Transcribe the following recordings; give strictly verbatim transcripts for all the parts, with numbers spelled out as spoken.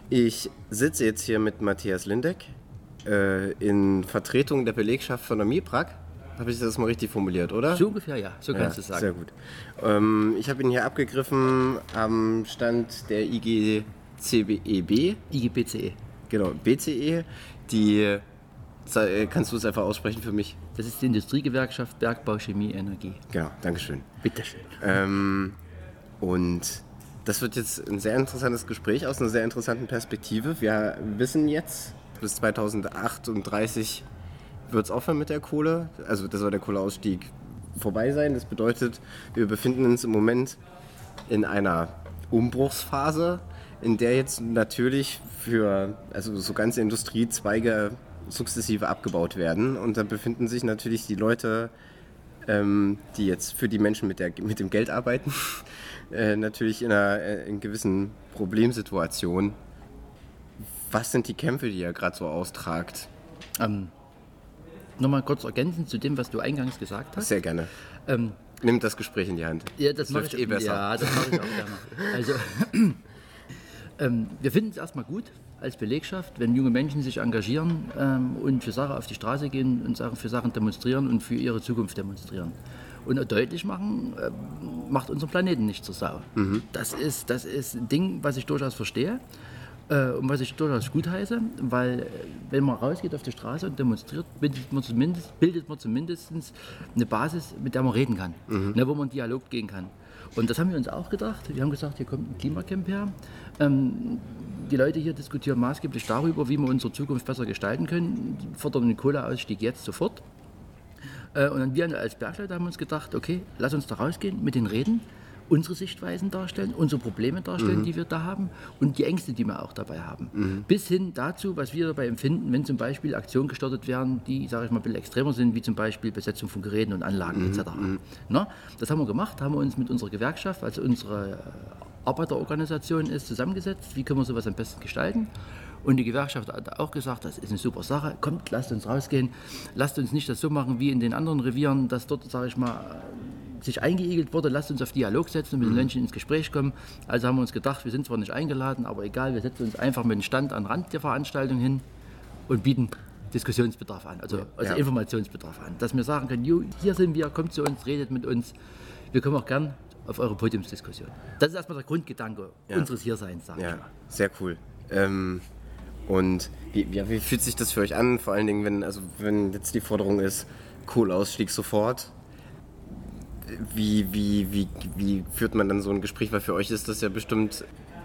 Ich sitze jetzt hier mit Matthias Lindeck äh, in Vertretung der Belegschaft von der MIPRAG. Habe ich das mal richtig formuliert, oder? So ungefähr, ja. So kannst ja, du es sagen. Sehr gut. Ähm, ich habe ihn hier abgegriffen am Stand der I G C E B. I G B C E. Genau, B C E. Die, kannst du es einfach aussprechen für mich? Das ist die Industriegewerkschaft Bergbau, Chemie, Energie. Genau, Dankeschön. Bitteschön. Ähm, und das wird jetzt ein sehr interessantes Gespräch aus einer sehr interessanten Perspektive. Wir wissen jetzt, bis zweitausendachtunddreißig wird es aufhören mit der Kohle. Also da soll der Kohleausstieg vorbei sein. Das bedeutet, wir befinden uns im Moment in einer Umbruchsphase, in der jetzt natürlich für also so ganze Industriezweige sukzessive abgebaut werden. Und da befinden sich natürlich die Leute, ähm, die jetzt für die Menschen mit, der, mit dem Geld arbeiten, äh, natürlich in einer äh, in gewissen Problemsituation. Was sind die Kämpfe, die ihr gerade so austragt? Ähm, Nochmal kurz ergänzend zu dem, was du eingangs gesagt hast. Sehr gerne. Ähm, Nimm das Gespräch in die Hand. Ja, das, das mache ich eh besser. Ja, das mache ich auch gerne. Also, ähm, wir finden es erstmal gut als Belegschaft, wenn junge Menschen sich engagieren ähm, und für Sachen auf die Straße gehen und Sachen für Sachen demonstrieren und für ihre Zukunft demonstrieren. Und deutlich machen, äh, macht unseren Planeten nicht zur Sau. Mhm. Das ist, das ist ein Ding, was ich durchaus verstehe. Äh, und was ich durchaus gut heiße, weil äh, wenn man rausgeht auf die Straße und demonstriert, bildet man zumindest, bildet man zumindest eine Basis, mit der man reden kann, mhm. ne, wo man in Dialog gehen kann. Und das haben wir uns auch gedacht. Wir haben gesagt, hier kommt ein Klimacamp her. Ähm, die Leute hier diskutieren maßgeblich darüber, wie wir unsere Zukunft besser gestalten können, die fordern den Kohleausstieg jetzt sofort. Äh, und dann wir als Bergleute haben uns gedacht, okay, lass uns da rausgehen, mit denen reden, unsere Sichtweisen darstellen, unsere Probleme darstellen, mhm. die wir da haben und die Ängste, die wir auch dabei haben. Mhm. Bis hin dazu, was wir dabei empfinden, wenn zum Beispiel Aktionen gestartet werden, die, sage ich mal, ein bisschen extremer sind, wie zum Beispiel Besetzung von Geräten und Anlagen mhm. et cetera. Mhm. Na, das haben wir gemacht, haben wir uns mit unserer Gewerkschaft, also unsere Arbeiterorganisation ist, zusammengesetzt, wie können wir sowas am besten gestalten. Und die Gewerkschaft hat auch gesagt, das ist eine super Sache, kommt, lasst uns rausgehen, lasst uns nicht das so machen wie in den anderen Revieren, dass dort, sage ich mal, sich eingeigelt wurde, lasst uns auf Dialog setzen und mit den Menschen ins Gespräch kommen. Also haben wir uns gedacht, wir sind zwar nicht eingeladen, aber egal, wir setzen uns einfach mit dem Stand an den Rand der Veranstaltung hin und bieten Diskussionsbedarf an, also, also ja. Informationsbedarf an. Dass wir sagen können, hier sind wir, kommt zu uns, redet mit uns, wir kommen auch gern auf eure Podiumsdiskussion. Das ist erstmal der Grundgedanke ja. unseres Hierseins, sage ja. ich mal. Sehr cool. Ähm, und wie, ja, wie fühlt sich das für euch an, vor allen Dingen, wenn, also, wenn jetzt die Forderung ist, Kohleausstieg sofort? Wie, wie, wie, wie führt man dann so ein Gespräch? Weil für euch ist das ja bestimmt,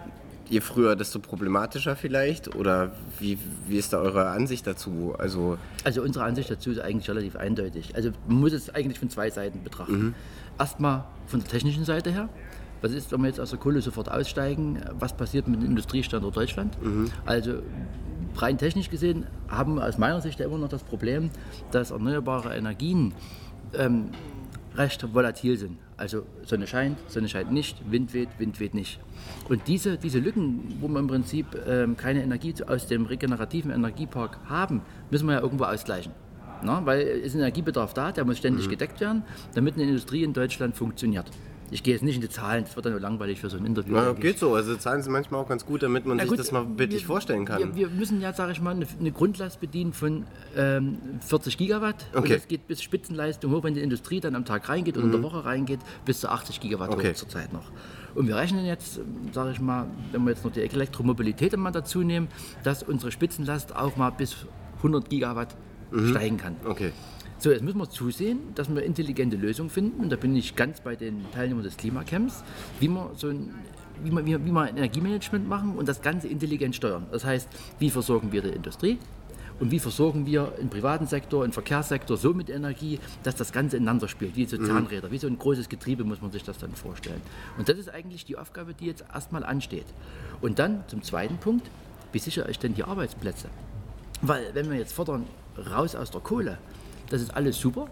je früher, desto problematischer vielleicht? Oder wie, wie ist da eure Ansicht dazu? Also, also unsere Ansicht dazu ist eigentlich relativ eindeutig. Also man muss es eigentlich von zwei Seiten betrachten. Mhm. Erstmal von der technischen Seite her. Was ist, wenn wir jetzt aus der Kohle sofort aussteigen? Was passiert mit dem Industriestandort Deutschland? Mhm. Also rein technisch gesehen haben wir aus meiner Sicht ja immer noch das Problem, dass erneuerbare Energien ähm, recht volatil sind. Also Sonne scheint, Sonne scheint nicht, Wind weht, Wind weht nicht. Und diese, diese Lücken, wo wir im Prinzip ähm, keine Energie aus dem regenerativen Energiepark haben, müssen wir ja irgendwo ausgleichen. Na, weil es ist ein Energiebedarf da, der muss ständig mhm. gedeckt werden, damit eine Industrie in Deutschland funktioniert. Ich gehe jetzt nicht in die Zahlen, das wird dann nur langweilig für so ein Interview. Ja, geht so, also Zahlen sind manchmal auch ganz gut, damit man ja, sich gut, das mal bildlich wir, vorstellen kann. Wir, wir müssen ja, sage ich mal, eine, eine Grundlast bedienen von ähm, vierzig Gigawatt. Okay. Und das geht bis Spitzenleistung hoch, wenn die Industrie dann am Tag reingeht oder mhm. in der Woche reingeht, bis zu achtzig Gigawatt okay. hoch zurzeit noch. Und wir rechnen jetzt, sage ich mal, wenn wir jetzt noch die Elektromobilität mal dazu nehmen, dass unsere Spitzenlast auch mal bis hundert Gigawatt mhm. steigen kann. Okay. So, jetzt müssen wir zusehen, dass wir intelligente Lösungen finden. Und da bin ich ganz bei den Teilnehmern des Klimacamps, wie wir so ein, wie wir, wie wir Energiemanagement machen und das Ganze intelligent steuern. Das heißt, wie versorgen wir die Industrie und wie versorgen wir im privaten Sektor, im Verkehrssektor so mit Energie, dass das Ganze ineinander spielt, wie so Zahnräder, wie so ein großes Getriebe muss man sich das dann vorstellen. Und das ist eigentlich die Aufgabe, die jetzt erstmal ansteht. Und dann zum zweiten Punkt, wie sichere ich denn die Arbeitsplätze? Weil wenn wir jetzt fordern, raus aus der Kohle, das ist alles super.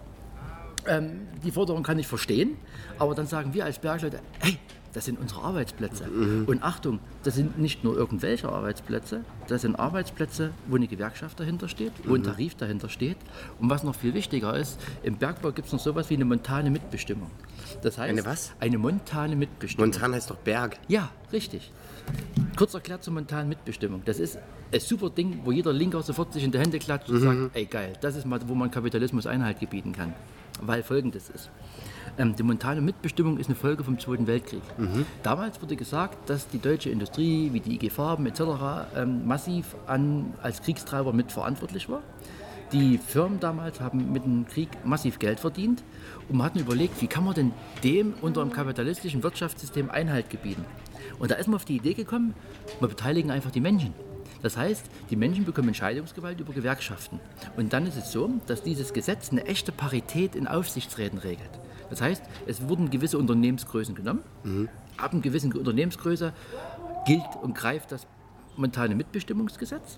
Ähm, die Forderung kann ich verstehen, aber dann sagen wir als Bergleute, hey, das sind unsere Arbeitsplätze. Mhm. Und Achtung, das sind nicht nur irgendwelche Arbeitsplätze, das sind Arbeitsplätze, wo eine Gewerkschaft dahinter steht, wo ein Tarif dahinter steht. Und was noch viel wichtiger ist, im Bergbau gibt es noch sowas wie eine montane Mitbestimmung. Das heißt, eine was? Eine montane Mitbestimmung. Montan heißt doch Berg. Ja, richtig. Kurz erklärt zur mentalen Mitbestimmung. Das ist ein super Ding, wo jeder Linker sofort sich in die Hände klatscht und mhm. sagt, ey geil, das ist mal, wo man Kapitalismus Einhalt gebieten kann. Weil Folgendes ist. Ähm, die mentale Mitbestimmung ist eine Folge vom Zweiten Weltkrieg. Mhm. Damals wurde gesagt, dass die deutsche Industrie, wie die I G Farben et cetera, ähm, massiv an, als Kriegstreiber mitverantwortlich war. Die Firmen damals haben mit dem Krieg massiv Geld verdient und man hat mir überlegt, wie kann man denn dem unter einem kapitalistischen Wirtschaftssystem Einhalt gebieten? Und da ist man auf die Idee gekommen, wir beteiligen einfach die Menschen. Das heißt, die Menschen bekommen Entscheidungsgewalt über Gewerkschaften. Und dann ist es so, dass dieses Gesetz eine echte Parität in Aufsichtsräten regelt. Das heißt, es wurden gewisse Unternehmensgrößen genommen. Mhm. Ab einer gewissen Unternehmensgröße gilt und greift das momentane Mitbestimmungsgesetz.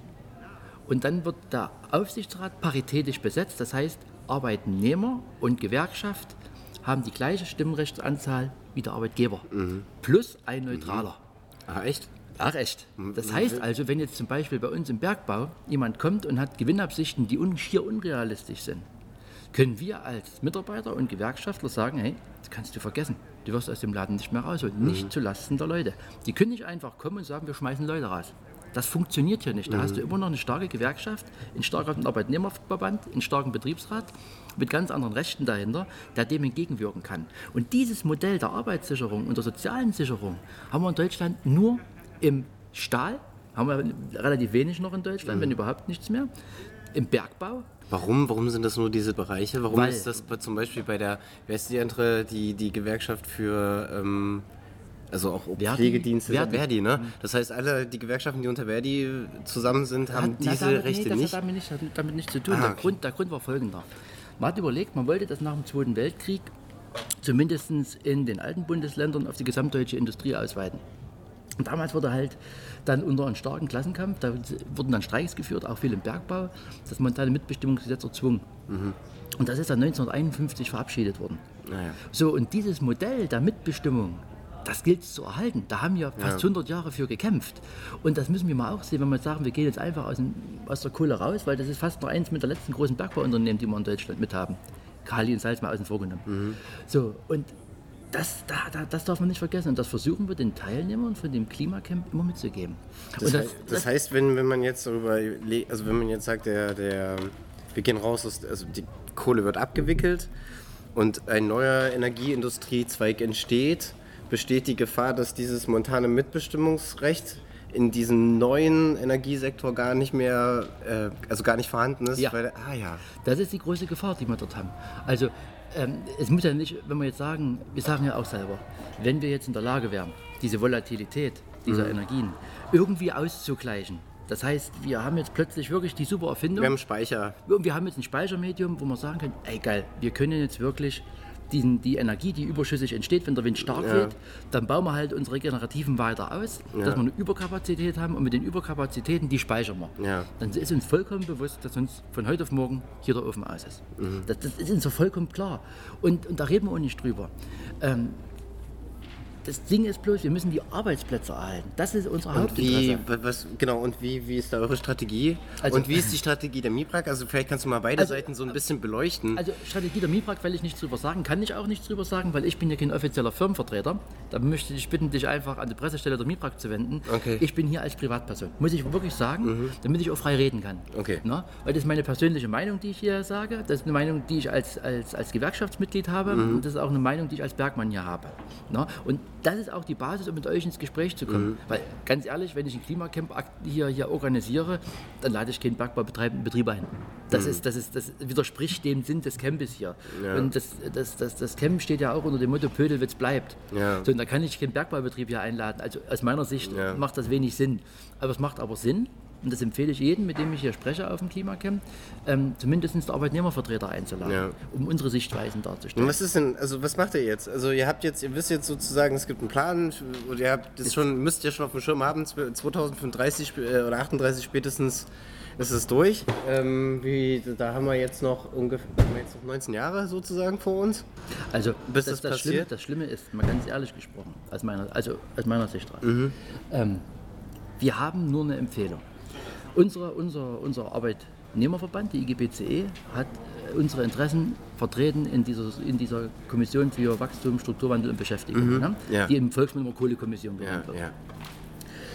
Und dann wird der Aufsichtsrat paritätisch besetzt. Das heißt, Arbeitnehmer und Gewerkschaft haben die gleiche Stimmrechtsanzahl wie der Arbeitgeber. Mhm. Plus ein Neutraler. Mhm. Ah, echt? Ach echt. Das heißt also, wenn jetzt zum Beispiel bei uns im Bergbau jemand kommt und hat Gewinnabsichten, die un- schier unrealistisch sind, können wir als Mitarbeiter und Gewerkschaftler sagen, hey, das kannst du vergessen. Du wirst aus dem Laden nicht mehr rausholen. Mhm. Nicht zulasten der Leute. Die können nicht einfach kommen und sagen, wir schmeißen Leute raus. Das funktioniert hier nicht. Da mhm. hast du immer noch eine starke Gewerkschaft, einen starken Arbeitnehmerverband, einen starken Betriebsrat mit ganz anderen Rechten dahinter, der dem entgegenwirken kann. Und dieses Modell der Arbeitssicherung und der sozialen Sicherung haben wir in Deutschland nur im Stahl, haben wir relativ wenig noch in Deutschland, mhm. wenn überhaupt nichts mehr. Im Bergbau. Warum, warum sind das nur diese Bereiche? Warum Weil, ist das bei, zum Beispiel bei der, wer ist die andere, die, die Gewerkschaft für, ähm, also auch Verdi? Pflegedienste, Verdi. Verdi, ne? Das heißt, alle die Gewerkschaften, die unter Verdi zusammen sind, haben na, diese damit, Rechte nee, das nicht? hat damit nicht, hat damit nichts zu tun. Ah, der, okay. Grund, der Grund war folgender. Man hat überlegt, man wollte das nach dem Zweiten Weltkrieg zumindest in den alten Bundesländern auf die gesamtdeutsche Industrie ausweiten. Und damals wurde halt dann unter einem starken Klassenkampf, da wurden dann Streiks geführt, auch viel im Bergbau, das momentane Mitbestimmungsgesetz erzwungen. Mhm. Und das ist dann neunzehnhunderteinundfünfzig verabschiedet worden. Naja. So, und dieses Modell der Mitbestimmung, das gilt es zu erhalten. Da haben wir fast ja. hundert Jahre für gekämpft. Und das müssen wir mal auch sehen, wenn wir sagen, wir gehen jetzt einfach aus, dem, aus der Kohle raus, weil das ist fast noch eins mit der letzten großen Bergbauunternehmen, die wir in Deutschland mit haben. Kali und Salz mal außen vor genommen. Mhm. So, und Das, da, da, das darf man nicht vergessen und das versuchen wir den Teilnehmern von dem Klimacamp immer mitzugeben. Das, das, heißt, das, das heißt, wenn, wenn man jetzt darüber, also wenn man jetzt sagt, der, der, wir gehen raus, aus, also die Kohle wird abgewickelt und ein neuer Energieindustriezweig entsteht, besteht die Gefahr, dass dieses momentane Mitbestimmungsrecht in diesem neuen Energiesektor gar nicht mehr, äh, also gar nicht vorhanden ist? Ja. Weil, ah ja. Das ist die große Gefahr, die wir dort haben. Also ähm, es muss ja nicht, wenn wir jetzt sagen, wir sagen ja auch selber, wenn wir jetzt in der Lage wären, diese Volatilität dieser mhm. Energien irgendwie auszugleichen. Das heißt, wir haben jetzt plötzlich wirklich die super Erfindung. Wir haben Speicher. Wir haben jetzt ein Speichermedium, wo wir sagen können, ey geil, wir können jetzt wirklich diesen, die Energie, die überschüssig entsteht, wenn der Wind stark ja. weht, dann bauen wir halt unsere Regenerativen weiter aus, ja. dass wir eine Überkapazität haben und mit den Überkapazitäten, die speichern wir. Ja. Dann ist uns vollkommen bewusst, dass uns von heute auf morgen hier der Ofen aus ist. Mhm. Das, das ist uns so vollkommen klar. Und, und da reden wir auch nicht drüber. Ähm, Das Ding ist bloß, wir müssen die Arbeitsplätze erhalten. Das ist unser Hauptinteresse. Und wie, was, genau, und wie, wie ist da eure Strategie? Also, und wie ist die Strategie der MIPRAG? Also vielleicht kannst du mal beide also, Seiten so ein bisschen beleuchten. Also Strategie der MIPRAG will ich nichts drüber sagen, kann ich auch nichts drüber sagen, weil ich bin ja kein offizieller Firmenvertreter. Da möchte ich bitten, dich einfach an die Pressestelle der MIPRAG zu wenden. Okay. Ich bin hier als Privatperson, muss ich wirklich sagen, mhm. damit ich auch frei reden kann. Okay. Na? Weil das ist meine persönliche Meinung, die ich hier sage. Das ist eine Meinung, die ich als, als, als Gewerkschaftsmitglied habe. Mhm. Und das ist auch eine Meinung, die ich als Bergmann hier habe. Na? Und das ist auch die Basis, um mit euch ins Gespräch zu kommen. Mhm. Weil, ganz ehrlich, wenn ich ein Klimacamp hier, hier organisiere, dann lade ich keinen Bergbaubetrieb ein. Das, mhm. ist, das, ist, das widerspricht dem Sinn des Campes hier. Ja. Und das, das, das, das Camp steht ja auch unter dem Motto, Pödelwitz bleibt. Ja. So, und da kann ich keinen Bergbaubetrieb hier einladen. Also aus meiner Sicht ja. macht das wenig Sinn. Aber es macht aber Sinn, und das empfehle ich jedem, mit dem ich hier spreche auf dem Klimacamp, ähm, zumindest der Arbeitnehmervertreter einzuladen, ja. um unsere Sichtweisen darzustellen. Und was ist denn, also was macht ihr jetzt? Also ihr habt jetzt, ihr wisst jetzt sozusagen, es gibt einen Plan, und ihr habt das schon, müsst ihr schon auf dem Schirm haben, zweitausendfünfunddreißig oder achtunddreißig spätestens ist es durch. Ähm, wie, da haben wir jetzt noch ungefähr haben wir jetzt noch neunzehn Jahre sozusagen vor uns. Also bis das, das, das, Schlimme, das Schlimme ist, mal ganz ehrlich gesprochen, aus meiner, also aus meiner Sicht raus, mhm. ähm, wir haben nur eine Empfehlung. Unsere, unser, unser Arbeitnehmerverband, die I G B C E, hat unsere Interessen vertreten in dieser, in dieser Kommission für Wachstum, Strukturwandel und Beschäftigung, mhm. ne? ja. die im Volksmund immer Kohlekommission genannt wird. Ja, ja.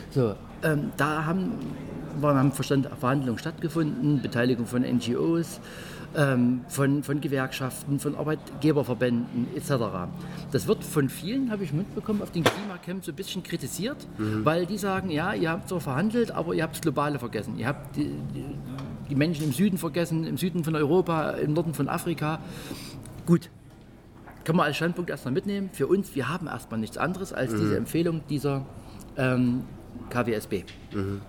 So, ähm, da haben, haben Verhandlungen stattgefunden, Beteiligung von N G Os, ähm, von, von Gewerkschaften, von Arbeitgeberverbänden et cetera. Das wird von vielen, habe ich mitbekommen, auf den Klimacamps so ein bisschen kritisiert, mhm. weil die sagen, ja, ihr habt zwar verhandelt, aber ihr habt das Globale vergessen. Ihr habt die, die, die Menschen im Süden vergessen, im Süden von Europa, im Norden von Afrika. Gut, kann man als Standpunkt erstmal mitnehmen. Für uns, wir haben erstmal nichts anderes als mhm. diese Empfehlung dieser ähm, K W S B. Mhm.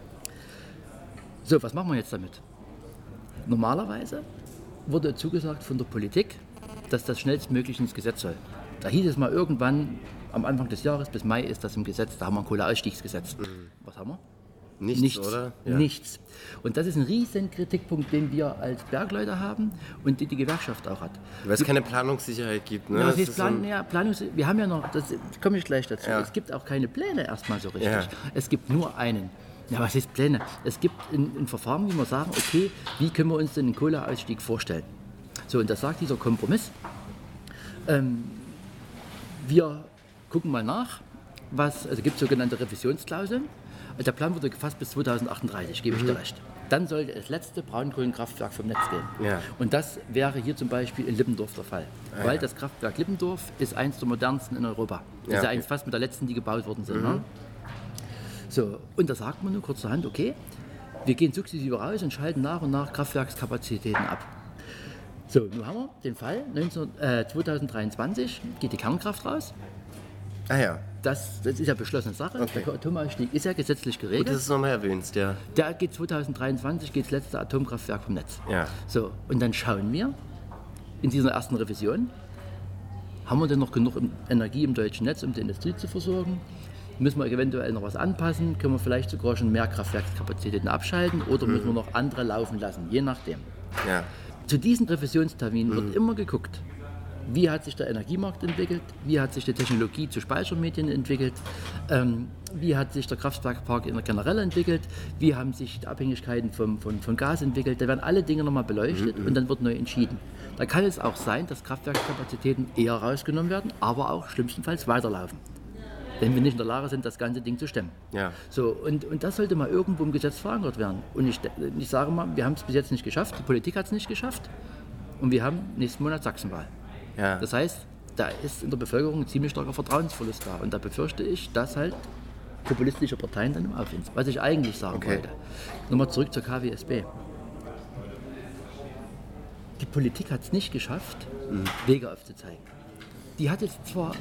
So, was machen wir jetzt damit? Normalerweise wurde zugesagt von der Politik, dass das schnellstmöglich ins Gesetz soll. Da hieß es mal irgendwann am Anfang des Jahres, bis Mai ist das im Gesetz, da haben wir ein Kohleausstiegsgesetz. Mhm. Was haben wir? Nichts, Nichts, oder? Ja. Nichts. Und das ist ein riesen Kritikpunkt, den wir als Bergleute haben und den die Gewerkschaft auch hat. Weil es keine Planungssicherheit gibt, ne? Ja, das heißt Plan, ja, Planungs- wir haben ja noch, das komme ich gleich dazu, ja. Es gibt auch keine Pläne erstmal so richtig. Ja. Es gibt nur einen. Ja, was heißt Pläne? Es gibt ein, ein Verfahren, wie wir sagen, okay, wie können wir uns denn den Kohleausstieg vorstellen? So, und das sagt dieser Kompromiss. Ähm, wir gucken mal nach, was, also gibt es sogenannte Revisionsklauseln. Der Plan wurde gefasst bis zweitausendachtunddreißig, gebe ich dir recht. Dann soll das letzte Braunkohlenkraftwerk vom Netz gehen. Ja. Und das wäre hier zum Beispiel in Lippendorf der Fall. Ah, weil ja. das Kraftwerk Lippendorf ist eins der modernsten in Europa. Das ja, ist ja eins fast mit der letzten, die gebaut worden sind. Mhm. Ne? So, und da sagt man nur kurzerhand, okay, wir gehen sukzessive raus und schalten nach und nach Kraftwerkskapazitäten ab. So, nun haben wir den Fall, neunzehn, äh, zweitausenddreiundzwanzig geht die Kernkraft raus. Ah ja. Das, das ist ja beschlossene Sache. Okay. Der Atomausstieg ist ja gesetzlich geregelt. Gut, dass du es nochmal erwähnst, ja. Der geht zweitausenddreiundzwanzig geht das letzte Atomkraftwerk vom Netz. Ja. So, und dann schauen wir in dieser ersten Revision, haben wir denn noch genug Energie im deutschen Netz, um die Industrie zu versorgen? Müssen wir eventuell noch was anpassen? Können wir vielleicht sogar schon mehr Kraftwerkskapazitäten abschalten oder mhm. müssen wir noch andere laufen lassen? Je nachdem. Ja. Zu diesen Revisionsterminen mhm. wird immer geguckt, wie hat sich der Energiemarkt entwickelt, wie hat sich die Technologie zu Speichermedien entwickelt, ähm, wie hat sich der Kraftwerkpark generell entwickelt, wie haben sich die Abhängigkeiten vom, von, von Gas entwickelt. Da werden alle Dinge nochmal beleuchtet mhm. und dann wird neu entschieden. Da kann es auch sein, dass Kraftwerkskapazitäten eher rausgenommen werden, aber auch schlimmstenfalls weiterlaufen, wenn wir nicht in der Lage sind, das ganze Ding zu stemmen. Ja. So, und, und das sollte mal irgendwo im Gesetz verankert werden. Und ich, ich sage mal, wir haben es bis jetzt nicht geschafft, die Politik hat es nicht geschafft und wir haben nächsten Monat Sachsenwahl. Ja. Das heißt, da ist in der Bevölkerung ein ziemlich starker Vertrauensverlust da. Und da befürchte ich, dass halt populistische Parteien dann im Aufwind sind. Was ich eigentlich sagen okay. wollte. Nochmal zurück zur K W S B. Die Politik hat es nicht geschafft, mhm. Wege aufzuzeigen. Die hat jetzt zwar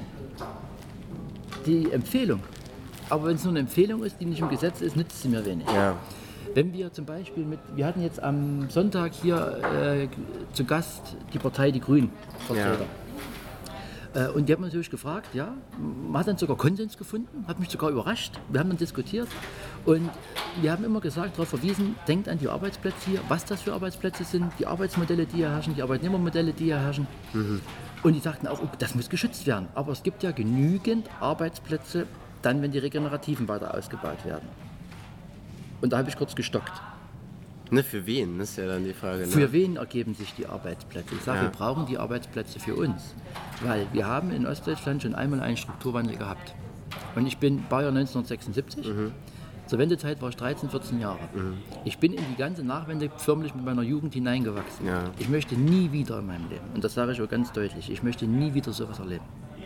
die Empfehlung, aber wenn es nur eine Empfehlung ist, die nicht im Gesetz ist, nützt sie mir wenig. Ja. Wenn wir zum Beispiel mit, wir hatten jetzt am Sonntag hier äh, zu Gast die Partei Die Grünen Vertreter. Ja. Äh, und die haben uns natürlich gefragt, ja, man hat dann sogar Konsens gefunden, hat mich sogar überrascht. Wir haben dann diskutiert und wir haben immer gesagt, darauf verwiesen, denkt an die Arbeitsplätze hier, was das für Arbeitsplätze sind, die Arbeitsmodelle, die hier herrschen, die Arbeitnehmermodelle, die hier herrschen. Mhm. Und die sagten auch, oh, das muss geschützt werden. Aber es gibt ja genügend Arbeitsplätze, dann, wenn die Regenerativen weiter ausgebaut werden. Und da habe ich kurz gestockt. Ne, für wen, das ist ja dann die Frage. Ne? Für wen ergeben sich die Arbeitsplätze? Ich sage, ja. wir brauchen die Arbeitsplätze für uns. Weil wir haben in Ostdeutschland schon einmal einen Strukturwandel gehabt. Und ich bin Baujahr neunzehnhundertsechsundsiebzig. Mhm. Zur Wendezeit war ich dreizehn, vierzehn Jahre. Mhm. Ich bin in die ganze Nachwende förmlich mit meiner Jugend hineingewachsen. Ja. Ich möchte nie wieder in meinem Leben, und das sage ich auch ganz deutlich, ich möchte nie wieder sowas erleben.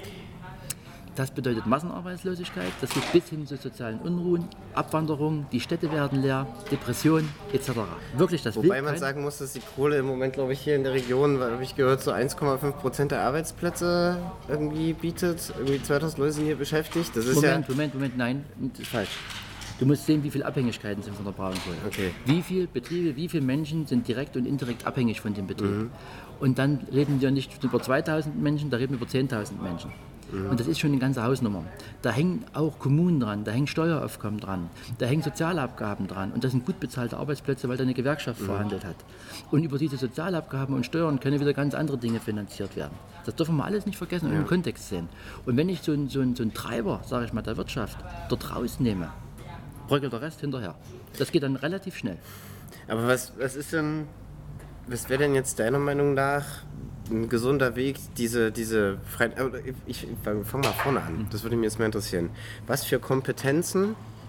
Das bedeutet Massenarbeitslosigkeit, das geht bis hin zu sozialen Unruhen, Abwanderung, die Städte werden leer, Depression et cetera. Wirklich, das Wobei man sagen muss, dass die Kohle im Moment, glaube ich, hier in der Region, habe ich gehört, so eins Komma fünf Prozent der Arbeitsplätze irgendwie bietet. Irgendwie zweitausend Leute sind hier beschäftigt. Das ist Moment, ja Moment, Moment, nein, das ist falsch. Du musst sehen, wie viele Abhängigkeiten sind von der Braunkohle. Okay. Wie viele Betriebe, wie viele Menschen sind direkt und indirekt abhängig von dem Betrieb. Mhm. Und dann reden wir nicht über zweitausend Menschen, da reden wir über zehntausend Menschen. Mhm. Und das ist schon eine ganze Hausnummer. Da hängen auch Kommunen dran, da hängen Steueraufkommen dran, da hängen Sozialabgaben dran. Und das sind gut bezahlte Arbeitsplätze, weil da eine Gewerkschaft mhm. verhandelt hat. Und über diese Sozialabgaben und Steuern können wieder ganz andere Dinge finanziert werden. Das dürfen wir alles nicht vergessen und ja. im Kontext sehen. Und wenn ich so einen so ein, so ein Treiber, sage ich mal, der Wirtschaft dort rausnehme, bröckelt der Rest hinterher. Das geht dann relativ schnell. Aber was, was ist denn, was wäre denn jetzt deiner Meinung nach ein gesunder Weg, diese, diese Freiheit, ich, ich fange mal vorne an, das würde mich jetzt mal interessieren. Was für Kompetenzen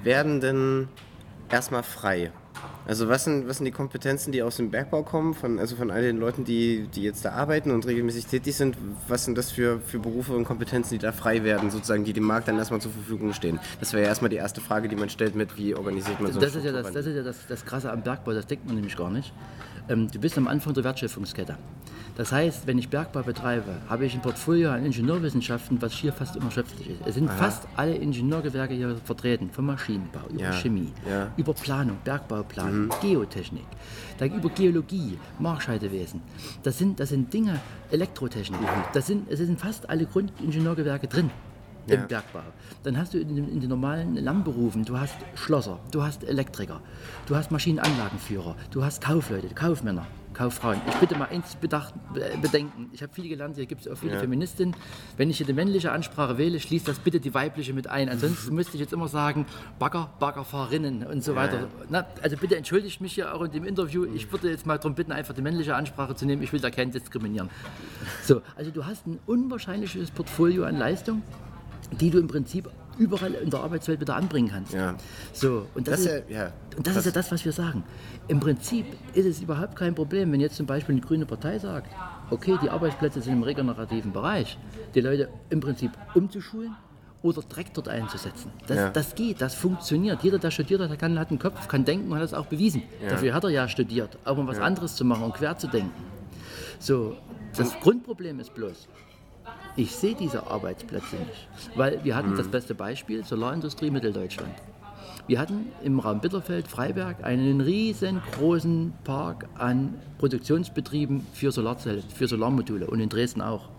werden denn erstmal frei? Also was sind, was sind die Kompetenzen, die aus dem Bergbau kommen, von, also von all den Leuten, die, die jetzt da arbeiten und regelmäßig tätig sind? Was sind das für, für Berufe und Kompetenzen, die da frei werden, sozusagen, die dem Markt dann erstmal zur Verfügung stehen? Das wäre ja erstmal die erste Frage, die man stellt mit, wie organisiert man so das ist ja das, das ist ja das, das Krasse am Bergbau, das denkt man nämlich gar nicht. Ähm, du bist am Anfang der Wertschöpfungskette. Das heißt, wenn ich Bergbau betreibe, habe ich ein Portfolio an Ingenieurwissenschaften, was hier fast immer schriftlich ist. Es sind Aha. fast alle Ingenieurgewerke hier vertreten, vom Maschinenbau, über ja. Chemie, ja. über Planung, Bergbauplanung, mhm. Geotechnik, dann über Geologie, Markscheidewesen. Das sind, das sind Dinge, Elektrotechnik, mhm. das sind, es sind fast alle Grundingenieurgewerke drin. Im ja. Bergbau. Dann hast du in den, in den normalen Landberufen, du hast Schlosser, du hast Elektriker, du hast Maschinenanlagenführer, du hast Kaufleute, Kaufmänner, Kauffrauen. Ich bitte mal eins bedacht, bedenken, ich habe viel gelernt, hier gibt es auch viele ja. Feministinnen. Wenn ich hier die männliche Ansprache wähle, schließt das bitte die weibliche mit ein. Ansonsten müsste ich jetzt immer sagen, Bagger, Baggerfahrerinnen und so weiter. Ja. Na, also bitte entschuldigt mich hier auch in dem Interview. Ich würde jetzt mal darum bitten, einfach die männliche Ansprache zu nehmen. Ich will da keinen diskriminieren. So, also du hast ein unwahrscheinliches Portfolio an Leistung, die du im Prinzip überall in der Arbeitswelt wieder anbringen kannst. Ja. So, und das, das, ist, ja, ja, und das ist ja das, was wir sagen. Im Prinzip ist es überhaupt kein Problem, wenn jetzt zum Beispiel eine grüne Partei sagt, okay, die Arbeitsplätze sind im regenerativen Bereich, die Leute im Prinzip umzuschulen oder direkt dort einzusetzen. Das, ja. das geht, das funktioniert. Jeder, der studiert hat, kann, hat einen Kopf, kann denken und hat das auch bewiesen. Ja. Dafür hat er ja studiert, auch um was ja. anderes zu machen und quer zu denken. So, das und Grundproblem ist bloß, ich sehe diese Arbeitsplätze nicht, weil wir hatten mhm. das beste Beispiel, Solarindustrie Mitteldeutschland. Wir hatten im Raum Bitterfeld, Freiberg, einen riesengroßen Park an Produktionsbetrieben für Solarzellen, für Solarmodule und in Dresden auch.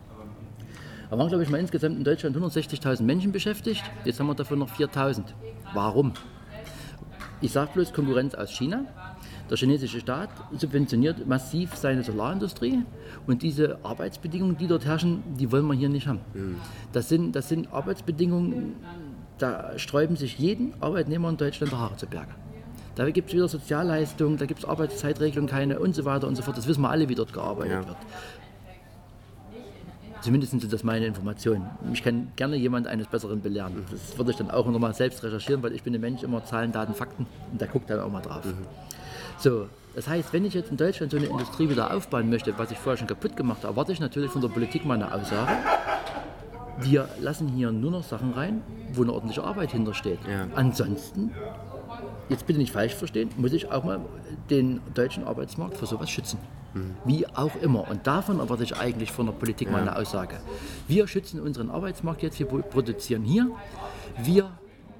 Da waren, glaube ich, mal insgesamt in Deutschland hundertsechzigtausend Menschen beschäftigt, jetzt haben wir davon noch viertausend. Warum? Ich sage bloß Konkurrenz aus China. Der chinesische Staat subventioniert massiv seine Solarindustrie und diese Arbeitsbedingungen, die dort herrschen, die wollen wir hier nicht haben. Mhm. Das sind, das sind Arbeitsbedingungen, da sträuben sich jeden Arbeitnehmer in Deutschland die Haare zu Berge. Da gibt es wieder Sozialleistungen, da gibt es Arbeitszeitregelungen, keine und so weiter und so fort. Das wissen wir alle, wie dort gearbeitet ja. wird. Zumindest sind das meine Informationen. Mich kann gerne jemand eines Besseren belehren. Das würde ich dann auch nochmal selbst recherchieren, weil ich bin ein Mensch, immer Zahlen, Daten, Fakten und der guckt dann auch mal drauf. Mhm. So, das heißt, wenn ich jetzt in Deutschland so eine Industrie wieder aufbauen möchte, was ich vorher schon kaputt gemacht habe, erwarte ich natürlich von der Politik mal eine Aussage. Wir lassen hier nur noch Sachen rein, wo eine ordentliche Arbeit hintersteht. Ja. Ansonsten, jetzt bitte nicht falsch verstehen, muss ich auch mal den deutschen Arbeitsmarkt für sowas schützen. Mhm. Wie auch immer. Und davon erwarte ich eigentlich von der Politik ja. mal eine Aussage. Wir schützen unseren Arbeitsmarkt jetzt, wir produzieren hier. Wir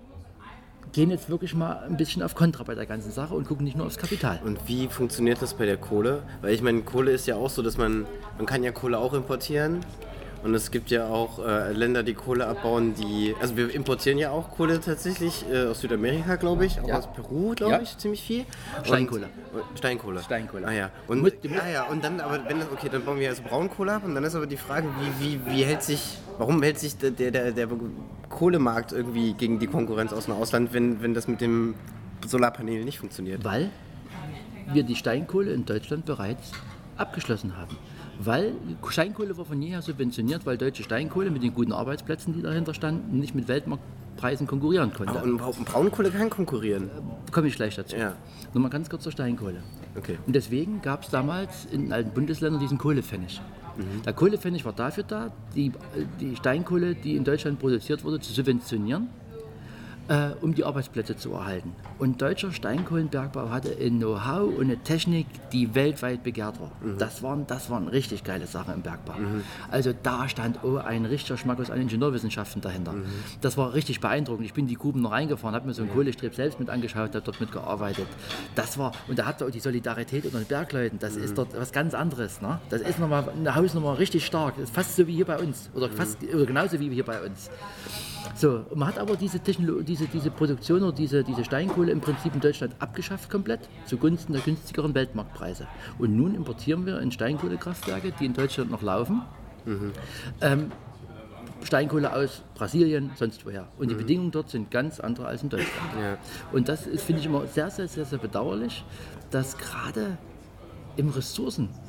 gehen jetzt wirklich mal ein bisschen auf Kontra bei der ganzen Sache und gucken nicht nur aufs Kapital. Und wie funktioniert das bei der Kohle? Weil ich meine, Kohle ist ja auch so, dass man, man kann ja Kohle auch importieren. Und es gibt ja auch äh, Länder, die Kohle abbauen, die, also wir importieren ja auch Kohle tatsächlich äh, aus Südamerika, glaube ich, auch ja. aus Peru, glaube ja. ich, ziemlich viel. Steinkohle. Und, Steinkohle. Steinkohle. Ah ja. Und, du musst, du musst ah ja, und dann, aber wenn das, okay, dann bauen wir also Braunkohle ab und dann ist aber die Frage, wie, wie, wie hält sich, warum hält sich der, der, der Kohlemarkt irgendwie gegen die Konkurrenz aus dem Ausland, wenn, wenn das mit dem Solarpanel nicht funktioniert? Weil wir die Steinkohle in Deutschland bereits abgeschlossen haben. Weil Steinkohle war von jeher subventioniert, weil deutsche Steinkohle mit den guten Arbeitsplätzen, die dahinter standen, nicht mit Weltmarktpreisen konkurrieren konnte. Aber und Braunkohle kann konkurrieren? Äh, komme ich gleich dazu. Ja. Nur mal ganz kurz zur Steinkohle. Okay. Und deswegen gab es damals in alten Bundesländern diesen Kohlepfennig. Mhm. Der Kohlepfennig war dafür da, die, die Steinkohle, die in Deutschland produziert wurde, zu subventionieren, äh, um die Arbeitsplätze zu erhalten. Und deutscher Steinkohlenbergbau hatte ein Know-how und eine Technik, die weltweit begehrt war. Mhm. Das waren, das waren richtig geile Sachen im Bergbau. Mhm. Also da stand oh, ein richtiger Schmackos an Ingenieurwissenschaften dahinter. Mhm. Das war richtig beeindruckend. Ich bin die Gruben noch reingefahren, habe mir so einen Kohlestreb selbst mit angeschaut, habe dort mitgearbeitet. Das war, und da habt ihr auch die Solidarität unter den Bergleuten. Das mhm. ist dort was ganz anderes. Ne? Das ist nochmal eine Hausnummer richtig stark. Das ist fast so wie hier bei uns. Oder, fast, oder genauso wie hier bei uns. So, und man hat aber diese, Technologie, diese, diese Produktion oder diese, diese Steinkohle im Prinzip in Deutschland abgeschafft komplett, zugunsten der günstigeren Weltmarktpreise. Und nun importieren wir in Steinkohlekraftwerke, die in Deutschland noch laufen, mhm. ähm, Steinkohle aus Brasilien, sonst woher. Und mhm. die Bedingungen dort sind ganz andere als in Deutschland. Ja. Und das ist, finde ich, immer sehr, sehr, sehr, sehr bedauerlich, dass gerade im Ressourcen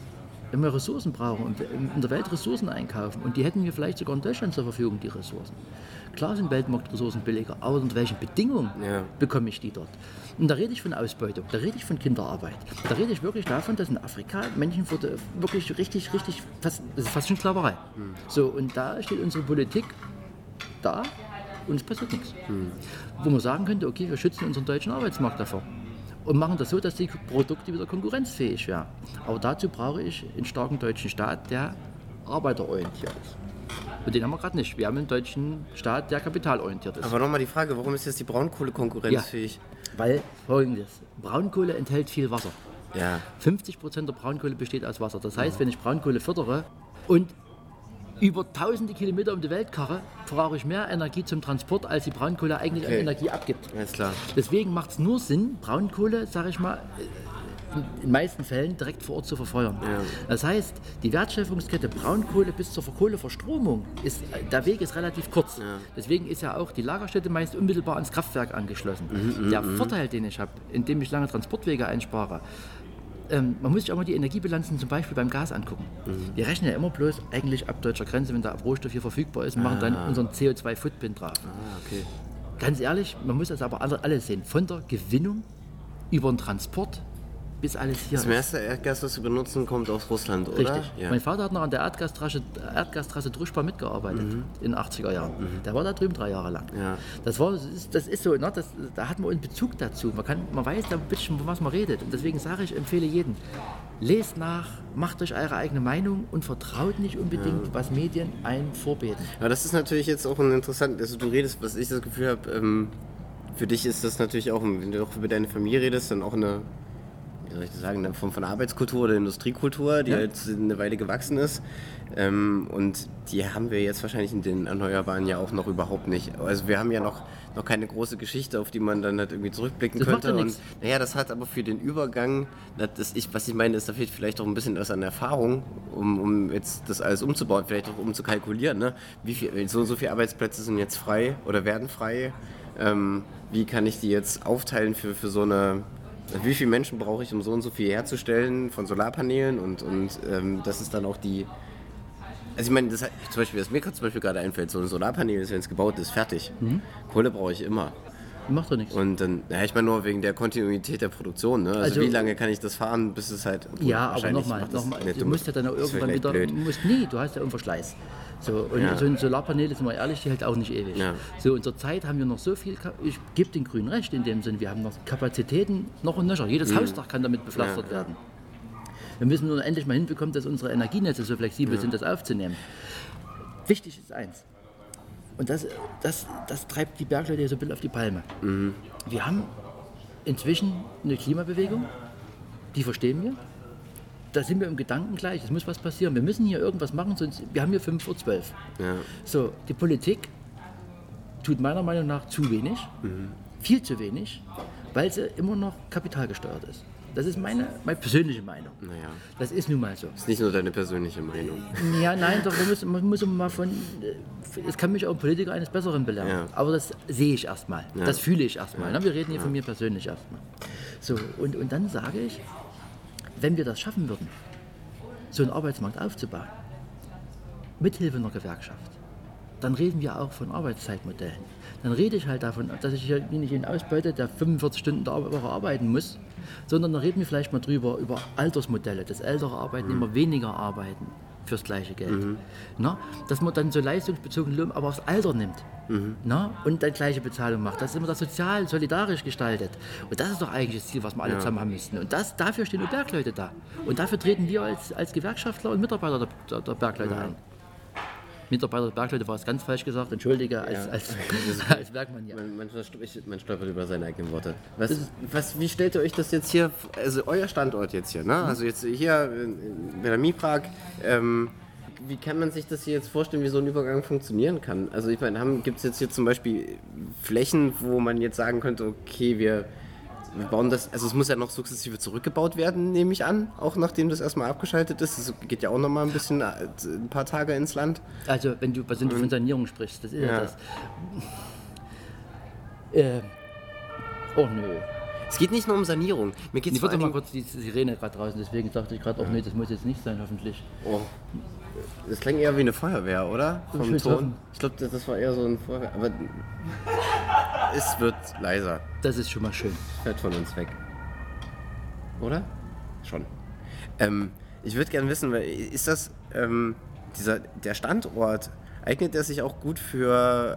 wenn wir Ressourcen brauchen und in der Welt Ressourcen einkaufen und die hätten wir vielleicht sogar in Deutschland zur Verfügung, die Ressourcen. Klar sind Weltmarktressourcen billiger, aber unter welchen Bedingungen ja. bekomme ich die dort? Und da rede ich von Ausbeutung, da rede ich von Kinderarbeit, da rede ich wirklich davon, dass in Afrika Menschen wirklich richtig, richtig, fast, das ist fast schon Sklaverei. Hm. So, und da steht unsere Politik da und es passiert nichts. Hm. Wo man sagen könnte, okay, wir schützen unseren deutschen Arbeitsmarkt davor. Und machen das so, dass die Produkte wieder konkurrenzfähig werden. Aber dazu brauche ich einen starken deutschen Staat, der arbeiterorientiert ist. Und den haben wir gerade nicht. Wir haben einen deutschen Staat, der kapitalorientiert ist. Aber nochmal die Frage, warum ist jetzt die Braunkohle konkurrenzfähig? Ja, weil folgendes, Braunkohle enthält viel Wasser. Ja. fünfzig Prozent der Braunkohle besteht aus Wasser. Das heißt, wenn ich Braunkohle fördere und über tausende Kilometer um die Welt karre, brauche ich mehr Energie zum Transport, als die Braunkohle eigentlich okay. an Energie abgibt. Alles klar. Deswegen macht es nur Sinn, Braunkohle, sage ich mal, in den meisten Fällen direkt vor Ort zu verfeuern. Ja. Das heißt, die Wertschöpfungskette Braunkohle bis zur Kohleverstromung, ist, der Weg ist relativ kurz. Ja. Deswegen ist ja auch die Lagerstätte meist unmittelbar ans Kraftwerk angeschlossen. Mhm, der mhm. Vorteil, den ich habe, indem ich lange Transportwege einspare, Ähm, man muss sich auch mal die Energiebilanzen zum Beispiel beim Gas angucken. Mhm. Wir rechnen ja immer bloß eigentlich ab deutscher Grenze, wenn der Rohstoff hier verfügbar ist, und machen ah. dann unseren C O zwei Footprint drauf. Ah, okay. Ganz ehrlich, man muss das aber alles sehen. Von der Gewinnung über den Transport bis alles hier das ist. Das meiste Erdgas, das wir benutzen, kommt aus Russland, oder? Richtig. Ja. Mein Vater hat noch an der Erdgastrasse, Erdgastrasse Druschba mitgearbeitet mhm. in den achtziger Jahren. Mhm. Der war da drüben drei Jahre lang. Ja. Das, war, das, ist, das ist so, ne? das, da hat man einen Bezug dazu. Man, kann, man weiß da ein bisschen, von was man redet. Und deswegen sage ich, empfehle jeden, lest nach, macht euch eure eigene Meinung und vertraut nicht unbedingt, ja. was Medien einem vorbeten. Aber das ist natürlich jetzt auch ein interessantes, also du redest, was ich das Gefühl habe, ähm, für dich ist das natürlich auch, wenn du auch über deine Familie redest, dann auch eine, wie soll ich das sagen, eine Form von Arbeitskultur oder Industriekultur, die ja. jetzt eine Weile gewachsen ist. Ähm, und die haben wir jetzt wahrscheinlich in den Erneuerbaren ja auch noch überhaupt nicht. Also wir haben ja noch, noch keine große Geschichte, auf die man dann halt irgendwie zurückblicken das könnte. Macht ja und naja, das hat aber für den Übergang, das ich, was ich meine, ist, da fehlt vielleicht auch ein bisschen was an Erfahrung, um, um jetzt das alles umzubauen, vielleicht auch um zu kalkulieren. Ne? Wie viel, so und so viele Arbeitsplätze sind jetzt frei oder werden frei. Ähm, wie kann ich die jetzt aufteilen für, für so eine... Wie viele Menschen brauche ich, um so und so viel herzustellen von Solarpanelen und, und ähm, das ist dann auch die... Also ich meine, das, zum Beispiel, was mir zum Beispiel gerade einfällt, so ein Solarpanel ist, wenn es gebaut ist, fertig. Mhm. Kohle brauche ich immer. Macht doch nichts. Und dann, naja, ich meine nur wegen der Kontinuität der Produktion. Ne? Also, also wie lange kann ich das fahren, bis es halt... Obwohl, ja, aber nochmal, noch mal, du musst ja dann auch irgendwann wieder... Musst, nee, du hast ja einen Verschleiß. So, und ja. so ein Solarpanel, sind wir ehrlich, die hält auch nicht ewig. Ja. So, in der Zeit haben wir noch so viel, ich gebe den Grünen recht in dem Sinn, wir haben noch Kapazitäten noch und nöcher. Jedes mhm. Hausdach kann damit bepflastert ja. werden. Wir müssen nur endlich mal hinbekommen, dass unsere Energienetze so flexibel ja. sind, das aufzunehmen. Wichtig ist eins, und das, das, das treibt die Bergleute so ein bisschen auf die Palme. Mhm. Wir haben inzwischen eine Klimabewegung, die verstehen wir. Da sind wir im Gedanken gleich, es muss was passieren. Wir müssen hier irgendwas machen, sonst wir haben hier fünf vor zwölf. Ja. So, die Politik tut meiner Meinung nach zu wenig, mhm. viel zu wenig, weil sie immer noch kapitalgesteuert ist. Das ist meine, meine persönliche Meinung. Naja. Das ist nun mal so. Das ist nicht nur deine persönliche Meinung. Ja, nein, doch, man muss, man muss mal von, es kann mich auch ein Politiker eines Besseren belehren. Ja. Aber das sehe ich erstmal, ja. das fühle ich erstmal. Ja. Wir reden hier ja. von mir persönlich erstmal. So, und, und dann sage ich, wenn wir das schaffen würden, so einen Arbeitsmarkt aufzubauen, mithilfe einer Gewerkschaft, dann reden wir auch von Arbeitszeitmodellen. Dann rede ich halt davon, dass ich hier nicht einen ausbeute, der fünfundvierzig Stunden der Woche arbeiten muss, sondern dann reden wir vielleicht mal drüber, über Altersmodelle, dass ältere Arbeitnehmer mhm. weniger arbeiten fürs gleiche Geld. Mhm. Na, dass man dann so leistungsbezogenen Lohn aber aufs Alter nimmt mhm. na, und dann gleiche Bezahlung macht. Das ist immer das sozial, solidarisch gestaltet. Und das ist doch eigentlich das Ziel, was wir alle ja. zusammen haben müssen. Und das, dafür stehen die Bergleute da. Und dafür treten wir als, als Gewerkschaftler und Mitarbeiter der, der, der Bergleute ja. ein. Mitarbeiter der Bergleute war es ganz falsch gesagt, entschuldige, als, ja. als, als, als Bergmann ja. Man, man, man stolpert über seine eigenen Worte. Was, was, wie stellt ihr euch das jetzt hier, also euer Standort jetzt hier, ne? Mhm. Also jetzt hier in der MIPRAG, ähm, wie kann man sich das hier jetzt vorstellen, wie so ein Übergang funktionieren kann? Also ich meine, gibt es jetzt hier zum Beispiel Flächen, wo man jetzt sagen könnte, okay, wir... Wir bauen das, also es muss ja noch sukzessive zurückgebaut werden, nehme ich an, auch nachdem das erstmal abgeschaltet ist. Das geht ja auch noch mal ein bisschen, ein paar Tage ins Land. Also wenn du, was du von Sanierung sprichst, das ist ja, ja das. Äh, oh nö. Es geht nicht nur um Sanierung. Mir geht's Ich vor wollte allen mal Dingen... kurz die Sirene gerade draußen, deswegen dachte ich gerade, auch nee, das muss jetzt nicht sein, hoffentlich. Oh. Das klingt eher wie eine Feuerwehr, oder? Ich Vom will's Ton. hoffen. Ich glaube, das war eher so ein Feuerwehr. Aber es wird leiser. Das ist schon mal schön. Fährt von uns weg. Oder? Schon. Ähm, ich würde gerne wissen, ist das ähm, dieser, der Standort, eignet der sich auch gut für,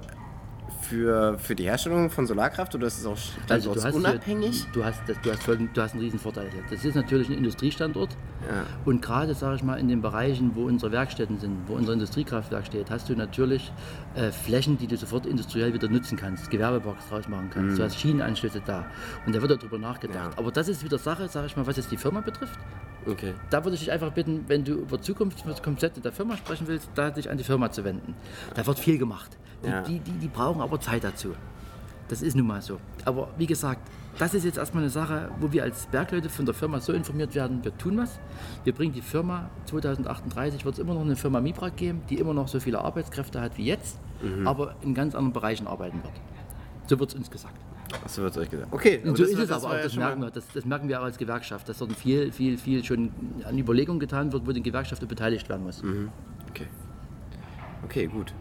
für, für die Herstellung von Solarkraft oder ist es auch Also du hast, unabhängig? hier, du, hast, das, du, hast folgend, du hast einen riesen Vorteil hier. Das ist natürlich ein Industriestandort Ja. und gerade, sage ich mal, in den Bereichen, wo unsere Werkstätten sind, wo unser Industriekraftwerk steht, hast du natürlich äh, Flächen, die du sofort industriell wieder nutzen kannst, Gewerbeparks draus machen kannst, Mhm. du hast Schienenanschlüsse da und da wird darüber nachgedacht. Ja. Aber das ist wieder Sache, sage ich mal, was jetzt die Firma betrifft. Okay. Da würde ich dich einfach bitten, wenn du über Zukunftskonzepte der Firma sprechen willst, da dich an die Firma zu wenden. Da wird viel gemacht. Die, Ja. die, die, die brauchen aber Zeit dazu. Das ist nun mal so. Aber wie gesagt, das ist jetzt erstmal eine Sache, wo wir als Bergleute von der Firma so informiert werden, wir tun was. Wir bringen die Firma, zweitausendachtunddreißig wird es immer noch eine Firma Mibrak geben, die immer noch so viele Arbeitskräfte hat wie jetzt, Mhm. aber in ganz anderen Bereichen arbeiten wird. So wird es uns gesagt. Achso, wird euch gesagt. Okay, Und aber so das ist war- es das aber war auch, ja das schon mal- merken, wir, das, das merken wir auch als Gewerkschaft, dass dort viel, viel, viel schon an Überlegungen getan wird, wo die Gewerkschaft beteiligt werden muss. Mhm. Okay. Okay, gut.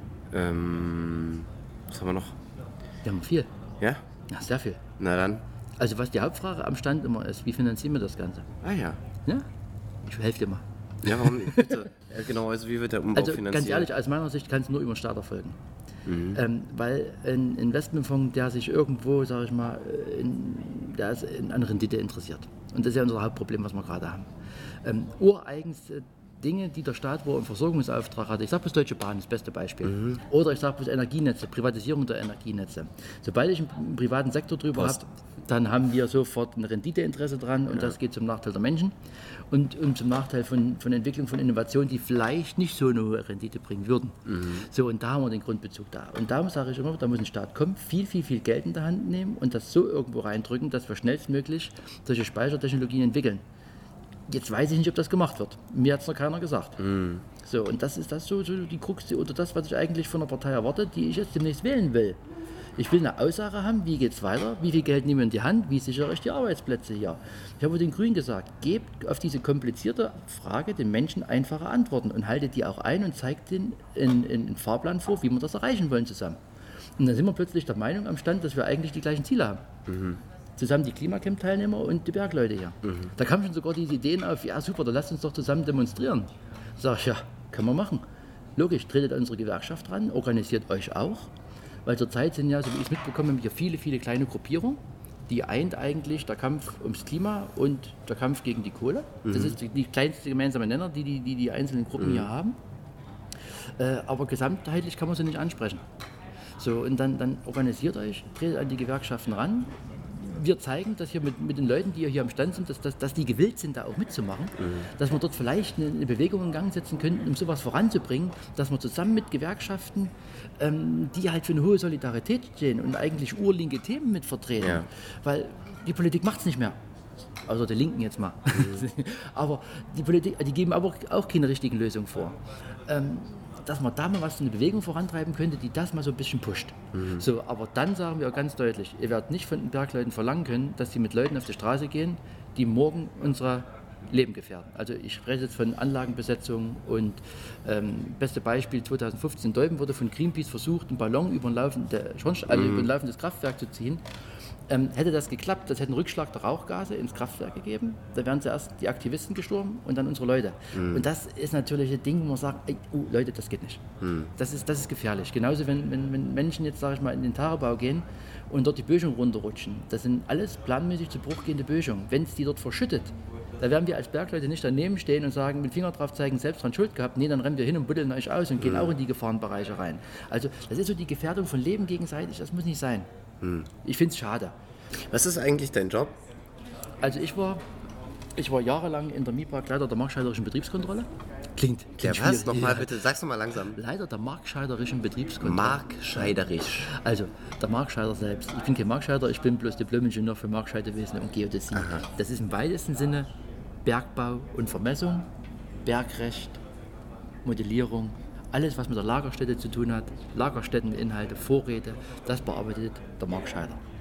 Ähm, was haben wir noch? Wir haben viel, Ja? ja, sehr viel. Na dann. Also was die Hauptfrage am Stand immer ist, wie finanzieren wir das Ganze? Ah ja. Ja? Ich helfe dir mal. Ja, warum nicht? Bitte. Ja, genau, also wie wird der Umbau Also finanziert? ganz ehrlich, aus meiner Sicht kann es nur über den Staat erfolgen. Mhm. Ähm, weil ein Investmentfonds, der sich irgendwo, sage ich mal, in, der ist in, an Rendite interessiert. Und das ist ja unser Hauptproblem, was wir gerade haben. Ähm, ureigens äh, Dinge, die der Staat, wo er einen Versorgungsauftrag hat, ich sage bloß Deutsche Bahn, das beste Beispiel. Mhm. Oder ich sage bloß Energienetze, Privatisierung der Energienetze. Sobald ich einen privaten Sektor drüber habe, Post. dann haben wir sofort ein Renditeinteresse dran und das geht zum Nachteil der Menschen und, und zum Nachteil von, von Entwicklung von Innovationen, die vielleicht nicht so eine hohe Rendite bringen würden. So, und da haben wir den Grundbezug da. Und darum sage ich immer, da muss ein Staat kommen, viel, viel, viel Geld in der Hand nehmen und das so irgendwo reindrücken, dass wir schnellstmöglich solche Speichertechnologien entwickeln. Jetzt weiß ich nicht, ob das gemacht wird. Mir hat es noch keiner gesagt. So, und das ist das so, so die Krux oder das, was ich eigentlich von einer Partei erwarte, die ich jetzt demnächst wählen will. Ich will eine Aussage haben, wie geht es weiter, wie viel Geld nehmen wir in die Hand, wie sichere ich die Arbeitsplätze hier. Ich habe den Grünen gesagt, gebt auf diese komplizierte Frage den Menschen einfache Antworten und haltet die auch ein und zeigt den in, in, einen Fahrplan vor, wie wir das erreichen wollen zusammen. Und dann sind wir plötzlich der Meinung am Stand, dass wir eigentlich die gleichen Ziele haben. Mhm. Zusammen die Klimacamp-Teilnehmer und die Bergleute hier. Mhm. Da kamen schon sogar diese Ideen auf, ja super, dann lasst uns doch zusammen demonstrieren. Sag ich, ja, können wir machen. Logisch, tretet an unsere Gewerkschaft ran, organisiert euch auch. Weil zurzeit sind ja, so wie ich es mitbekomme, hier viele, viele kleine Gruppierungen, die eint eigentlich der Kampf ums Klima und der Kampf gegen die Kohle. Mhm. Das ist die, die kleinste gemeinsame Nenner, die die, die, die einzelnen Gruppen mhm. hier haben. Äh, aber gesamtheitlich kann man sie nicht ansprechen. So, und dann, dann organisiert euch, tretet an die Gewerkschaften ran. Wir zeigen, dass hier mit, mit den Leuten, die hier am Stand sind, dass, dass, dass die gewillt sind, da auch mitzumachen, mhm. dass wir dort vielleicht eine, eine Bewegung in Gang setzen könnten, um sowas voranzubringen, dass wir zusammen mit Gewerkschaften, ähm, die halt für eine hohe Solidarität stehen und eigentlich urlinke Themen mit vertreten, ja. Weil die Politik macht es nicht mehr. Außer der Linken jetzt mal. Mhm. Aber die Politik, die geben aber auch keine richtigen Lösungen vor. Ähm, dass man da mal was, eine Bewegung vorantreiben könnte, die das mal so ein bisschen pusht. Mhm. So, aber dann sagen wir ganz deutlich, ihr werdet nicht von den Bergleuten verlangen können, dass sie mit Leuten auf die Straße gehen, die morgen unser Leben gefährden. Also ich spreche jetzt von Anlagenbesetzung und ähm, beste Beispiel zweitausendfünfzehn in Dolben wurde von Greenpeace versucht, einen Ballon über ein, laufende, also über ein laufendes Kraftwerk zu ziehen. Ähm, hätte das geklappt, das hätte einen Rückschlag der Rauchgase ins Kraftwerk gegeben, da wären zuerst die Aktivisten gestorben und dann unsere Leute. Mhm. Und das ist natürlich ein Ding, wo man sagt, ey, oh, Leute, das geht nicht. Mhm. Das ist, das ist gefährlich. Genauso, wenn, wenn, wenn Menschen jetzt, sage ich mal, in den Tagebau gehen und dort die Böschung runterrutschen. Das sind alles planmäßig zu Bruch gehende Böschungen. Wenn es die dort verschüttet, da werden wir als Bergleute nicht daneben stehen und sagen, mit Finger drauf zeigen, selbst dran Schuld gehabt. Nee, dann rennen wir hin und buddeln euch aus und gehen mhm. auch in die Gefahrenbereiche rein. Also das ist so die Gefährdung von Leben gegenseitig, das muss nicht sein. Hm. Ich finde es schade. Was ist eigentlich dein Job? Also ich war, ich war jahrelang in der Mibrak Leiter der marktscheiderischen Betriebskontrolle. Klingt, klingt ja, was? Nochmal bitte, sag's nochmal langsam. Leiter der marktscheiderischen Betriebskontrolle. Marktscheiderisch. Also der Marktscheider selbst. Ich bin kein Marktscheider, ich bin bloß Diplom-Ingenieur für Marktscheidewesen und Geodäsie. Aha. Das ist im weitesten Sinne Bergbau und Vermessung, Bergrecht, Modellierung, alles, was mit der Lagerstätte zu tun hat, Lagerstätteninhalte, Vorräte, das bearbeitet der Marktscheider.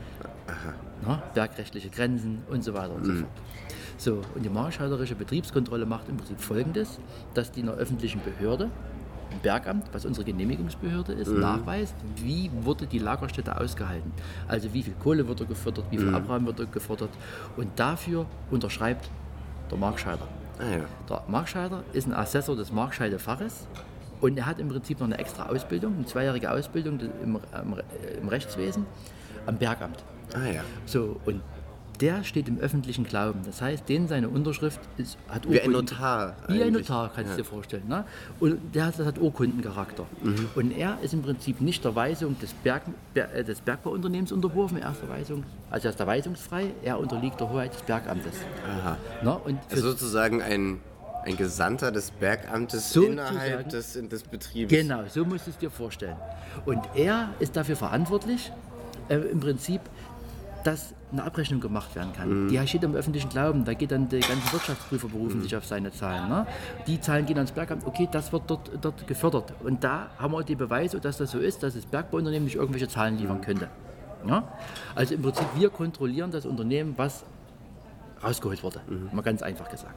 Na, bergrechtliche Grenzen und so weiter und so Mhm. fort. So, und die marktschreinerische Betriebskontrolle macht im Prinzip Folgendes, dass die einer öffentlichen Behörde, ein Bergamt, was unsere Genehmigungsbehörde ist, Mhm. nachweist, wie wurde die Lagerstätte ausgehalten. Also wie viel Kohle wird gefördert, wie viel Mhm. Abraum wird gefordert. Und dafür unterschreibt der Marktscheider. Ah ja. Der Marktscheider ist ein Assessor des Marktscheidefaches und er hat im Prinzip noch eine extra Ausbildung, eine zweijährige Ausbildung im, im, im Rechtswesen am Bergamt. Ah ja. So, und der steht im öffentlichen Glauben. Das heißt, den seine Unterschrift ist, hat Wie ein Urkunden- Notar. Wie ein eigentlich. Notar, kannst du Ja. dir vorstellen. Ne? Und der hat, das hat Urkundencharakter. Mhm. Und er ist im Prinzip nicht der Weisung des, Berg, Ber- äh, des Bergbauunternehmens unterworfen, er ist, der Weisung, also er ist der weisungsfrei, er unterliegt der Hoheit des Bergamtes. Aha. Ne? Und für Also sozusagen ein, ein Gesandter des Bergamtes Sozusagen. innerhalb des, des Betriebes. Genau, so musst du es dir vorstellen. Und er ist dafür verantwortlich, äh, im Prinzip, dass eine Abrechnung gemacht werden kann. Mhm. Die steht im öffentlichen Glauben, da geht dann die ganzen Wirtschaftsprüfer berufen Mhm. sich auf seine Zahlen. Ne? Die Zahlen gehen ans Bergamt, okay, das wird dort, dort gefördert. Und da haben wir die Beweise, dass das so ist, dass das Bergbauunternehmen nicht irgendwelche Zahlen liefern Mhm. könnte. Ja? Also im Prinzip, wir kontrollieren das Unternehmen, was rausgeholt wurde. Mhm. Mal ganz einfach gesagt.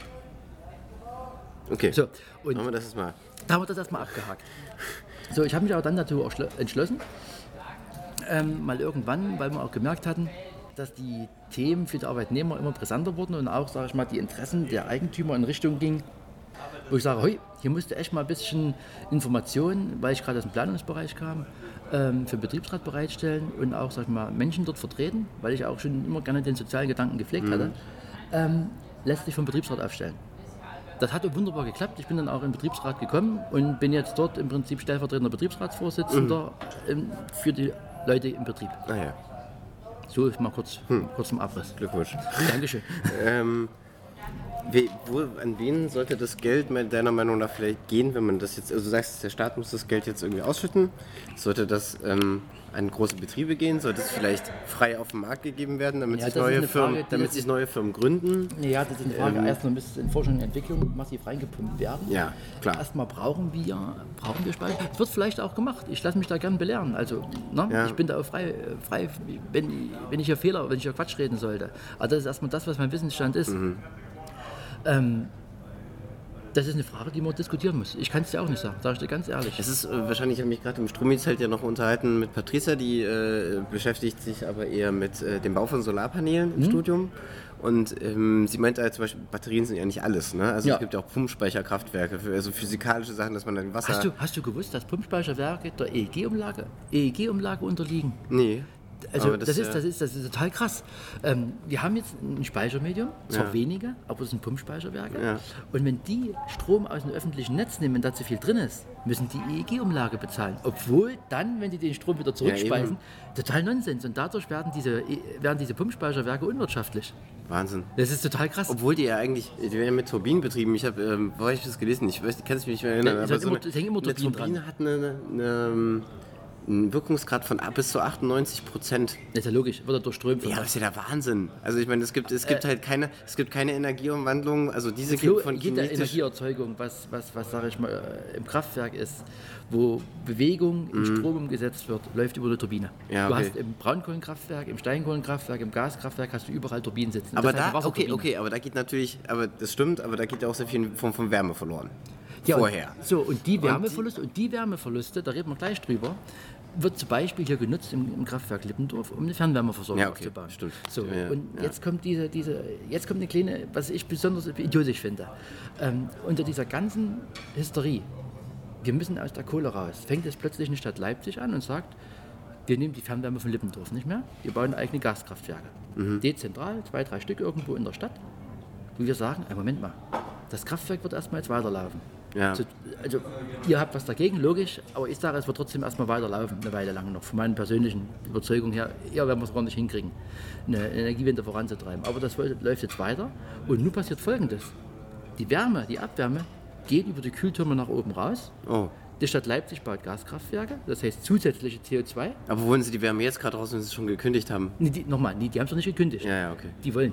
Okay, So, und machen wir das jetzt mal. da haben wir das erstmal abgehakt. So, ich habe mich aber dann dazu auch schlo- entschlossen, ähm, mal irgendwann, weil wir auch gemerkt hatten, dass die Themen für die Arbeitnehmer immer brisanter wurden und auch, sage ich mal, die Interessen der Eigentümer in Richtung gingen, wo ich sage, hey, hier musste echt mal ein bisschen Informationen, weil ich gerade aus dem Planungsbereich kam, ähm, für den Betriebsrat bereitstellen und auch, sag ich mal, Menschen dort vertreten, weil ich auch schon immer gerne den sozialen Gedanken gepflegt hatte, ähm, lässt sich vom Betriebsrat aufstellen. Das hat auch wunderbar geklappt. Ich bin dann auch in den Betriebsrat gekommen und bin jetzt dort im Prinzip stellvertretender Betriebsratsvorsitzender ähm, für die Leute im Betrieb. Ah ja, So ist mal kurz, kurz zum Abriss. Glückwunsch. Dankeschön. ähm, we, wo, an wen sollte das Geld mit deiner Meinung nach vielleicht gehen, wenn man das jetzt, also du sagst, der Staat muss das Geld jetzt irgendwie ausschütten, sollte das ähm, an große Betriebe gehen, sollte es vielleicht frei auf den Markt gegeben werden, damit, Ja, sich, das ist neue eine Frühen, Frage, die damit ist- sich neue Firmen gründen? Ja, das ist eine Frage. Ähm, Erstmal müsste in Forschung und Entwicklung massiv reingepumpt werden. Ja, klar. Erstmal brauchen wir, brauchen wir Speicher. Es wird vielleicht auch gemacht. Ich lasse mich da gern belehren. Also, ne? Ja. Ich bin da auch frei, frei wenn, wenn ich hier Fehler, wenn ich hier Quatsch reden sollte. Aber das ist erstmal das, was mein Wissensstand ist. Mhm. Ähm, das ist eine Frage, die man diskutieren muss. Ich kann es dir auch nicht sagen, sage ich dir ganz ehrlich. Es ist äh, wahrscheinlich, ich habe mich gerade im Strumi-Zelt ja noch unterhalten mit Patricia, die äh, beschäftigt sich aber eher mit äh, dem Bau von Solarpanelen im Mhm. Studium. Und ähm, sie meinte halt zum Beispiel, Batterien sind ja nicht alles. Ne? Also Ja. es gibt ja auch Pumpspeicherkraftwerke, für, also physikalische Sachen, dass man dann Wasser... Hast du, hast du gewusst, dass Pumpspeicherwerke der E E G-Umlage E E G-Umlage unterliegen? Nee. Also aber das, ist, äh, das, ist, das ist total krass. Ähm, wir haben jetzt ein Speichermedium, zwar Ja. wenige, aber es sind Pumpspeicherwerke. Ja. Und wenn die Strom aus dem öffentlichen Netz nehmen, wenn da zu viel drin ist, müssen die E E G-Umlage bezahlen. Obwohl dann, wenn die den Strom wieder zurückspeisen, total Nonsens. Und dadurch werden diese, werden diese Pumpspeicherwerke unwirtschaftlich. Wahnsinn. Das ist total krass. Obwohl die ja eigentlich, die werden ja mit Turbinen betrieben. Ich habe, ähm, wo habe ich das gelesen? Ich weiß, kann es mich nicht mehr erinnern. Ja, es aber hat so immer- eine, es hängen immer eine Turbinen Turbine hat eine, eine, einen Wirkungsgrad von bis zu achtundneunzig Prozent. Das ist ja logisch, wird er durchströmt. Ja, das ist ja der Wahnsinn. Also ich meine, es gibt, es gibt halt keine, es gibt keine Energieumwandlung. Also diese Flo, von jede kinetisch- Energieerzeugung, was, was, was sage ich mal, äh, im Kraftwerk ist, wo Bewegung in Strom umgesetzt wird, läuft über eine Turbine. Mhm. Ja, Du okay. hast im Braunkohlenkraftwerk, im Steinkohlenkraftwerk, im Gaskraftwerk hast du überall Turbinen sitzen. Aber Das heißt eine da, okay, Wasserturbine. okay, aber da geht natürlich, aber das stimmt, aber da geht ja auch sehr viel von, von Wärme verloren. Ja, Vorher. Und, so, und die die- Wärmeverluste, und die Wärmeverluste, da reden wir gleich drüber, wird zum Beispiel hier genutzt im, im Kraftwerk Lippendorf, um eine Fernwärmeversorgung Ja, okay, aufzubauen. stimmt. So, Ja, und ja. jetzt kommt diese, diese, jetzt kommt eine kleine, was ich besonders idiotisch finde. Ähm, unter dieser ganzen Hysterie, wir müssen aus der Kohle raus, fängt es plötzlich eine Stadt Leipzig an und sagt, wir nehmen die Fernwärme von Lippendorf nicht mehr, wir bauen eigene Gaskraftwerke. Mhm. Dezentral, zwei, drei Stück irgendwo in der Stadt, wo wir sagen, ein Moment mal, das Kraftwerk wird erstmal jetzt weiterlaufen. Ja. Also, also ihr habt was dagegen, logisch, aber ich sage, es wird trotzdem erstmal weiterlaufen, eine Weile lang noch. Von meiner persönlichen Überzeugung her, eher werden wir es gar nicht hinkriegen, eine Energiewende voranzutreiben. Aber das läuft jetzt weiter und nun passiert Folgendes. Die Wärme, die Abwärme geht über die Kühltürme nach oben raus. Oh. Die Stadt Leipzig baut Gaskraftwerke, das heißt zusätzliche C O zwei. Aber wollen Sie die Wärme jetzt gerade raus, wenn Sie es schon gekündigt haben? Nee, die, nochmal, nee, die haben es doch nicht gekündigt. Ja, ja, okay. Die wollen es.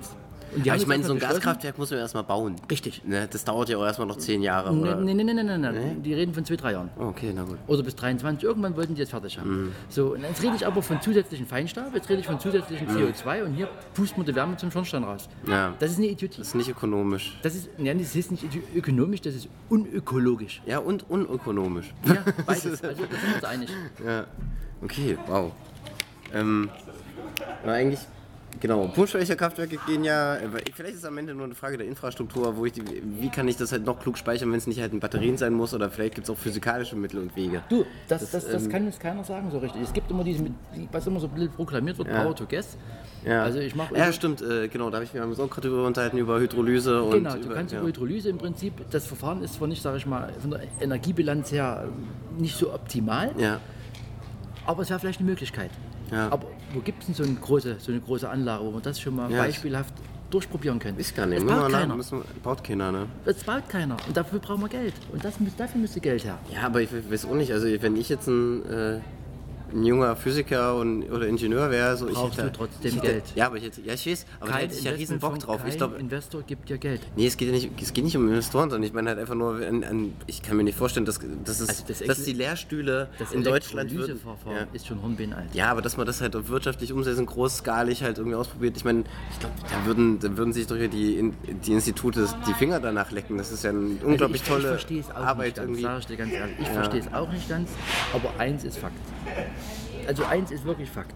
Und die Aber haben ich meine, jetzt so ein erstmal beschlossen- Gaskraftwerk muss man erstmal bauen. Richtig. Ne? Das dauert ja auch erstmal noch zehn Jahre. Oder? Nein, nein, nein, nein, nein, nein. Die reden von zwei, drei Jahren. Okay, na gut. Oder bis dreiundzwanzig. Irgendwann wollten die es fertig haben. Mhm. So, und jetzt rede ich aber von zusätzlichen Feinstaub, jetzt rede ich von zusätzlichen C O zwei und hier pustet man die Wärme zum Schornstein raus. Ja. Das ist eine Idiotie. Das ist nicht ökonomisch. Das ist, ja, das ist nicht ökonomisch, das ist unökologisch. Ja, und unökonomisch. Ja, beides. Also, da sind wir uns einig. Ja. Okay, wow. Ähm, aber eigentlich, genau, Pumpspeicherkraftwerke gehen ja, vielleicht ist es am Ende nur eine Frage der Infrastruktur, wo ich die, wie kann ich das halt noch klug speichern, wenn es nicht halt in Batterien sein muss, oder vielleicht gibt es auch physikalische Mittel und Wege. Du, das, das, das, das ähm, kann jetzt keiner sagen so richtig. Es gibt immer diese, was immer so ein bisschen proklamiert wird, Ja. Power to Gas. Ja, Also ich mache ja stimmt, äh, genau, da habe ich mich auch gerade drüber unterhalten, über Hydrolyse und Genau, du über, kannst ja. über Hydrolyse im Prinzip, das Verfahren ist zwar nicht, sage ich mal, von der Energiebilanz her nicht so optimal, Ja, aber es wäre vielleicht eine Möglichkeit. Ja. Aber wo gibt es denn so eine, große, so eine große Anlage, wo man das schon mal Ja, beispielhaft durchprobieren können? ist gar nicht. Das Müssen wir baut nach- keiner. müssen wir- baut keiner, ne? Das baut keiner. Und dafür brauchen wir Geld. Und das, müsst- dafür müsste Geld her. Ja, aber ich weiß auch nicht, also wenn ich jetzt ein, äh, ein junger Physiker und, oder Ingenieur wäre, so ich Brauchst hätte, du trotzdem ich hätte, Geld. Ja, aber ich hätte, ja, ich weiß, aber da hätte ich ja riesen Bock drauf. Kein Ich glaube, Investor gibt dir Geld. nee, es geht ja nicht, es geht nicht um Investoren, sondern ich meine halt einfach nur, an, an, ich kann mir nicht vorstellen, dass, dass, es, Also das dass Ex- die Lehrstühle Das in Deutschland würden. Elektrolyseverfahren Ja. ist schon hornbeinalt. Ja, aber dass man das halt auch wirtschaftlich umsetzen, großskalig halt irgendwie ausprobiert. Ich meine, ich glaube, da würden, da würden sich doch hier die, In- die Institute die Finger danach lecken. Das ist ja eine unglaublich also ich, tolle ich verstehe es auch Arbeit nicht ganz, irgendwie. sage ich dir ganz ehrlich. Ich Ja. verstehe es auch nicht ganz, aber eins ist Fakt. Also eins ist wirklich Fakt.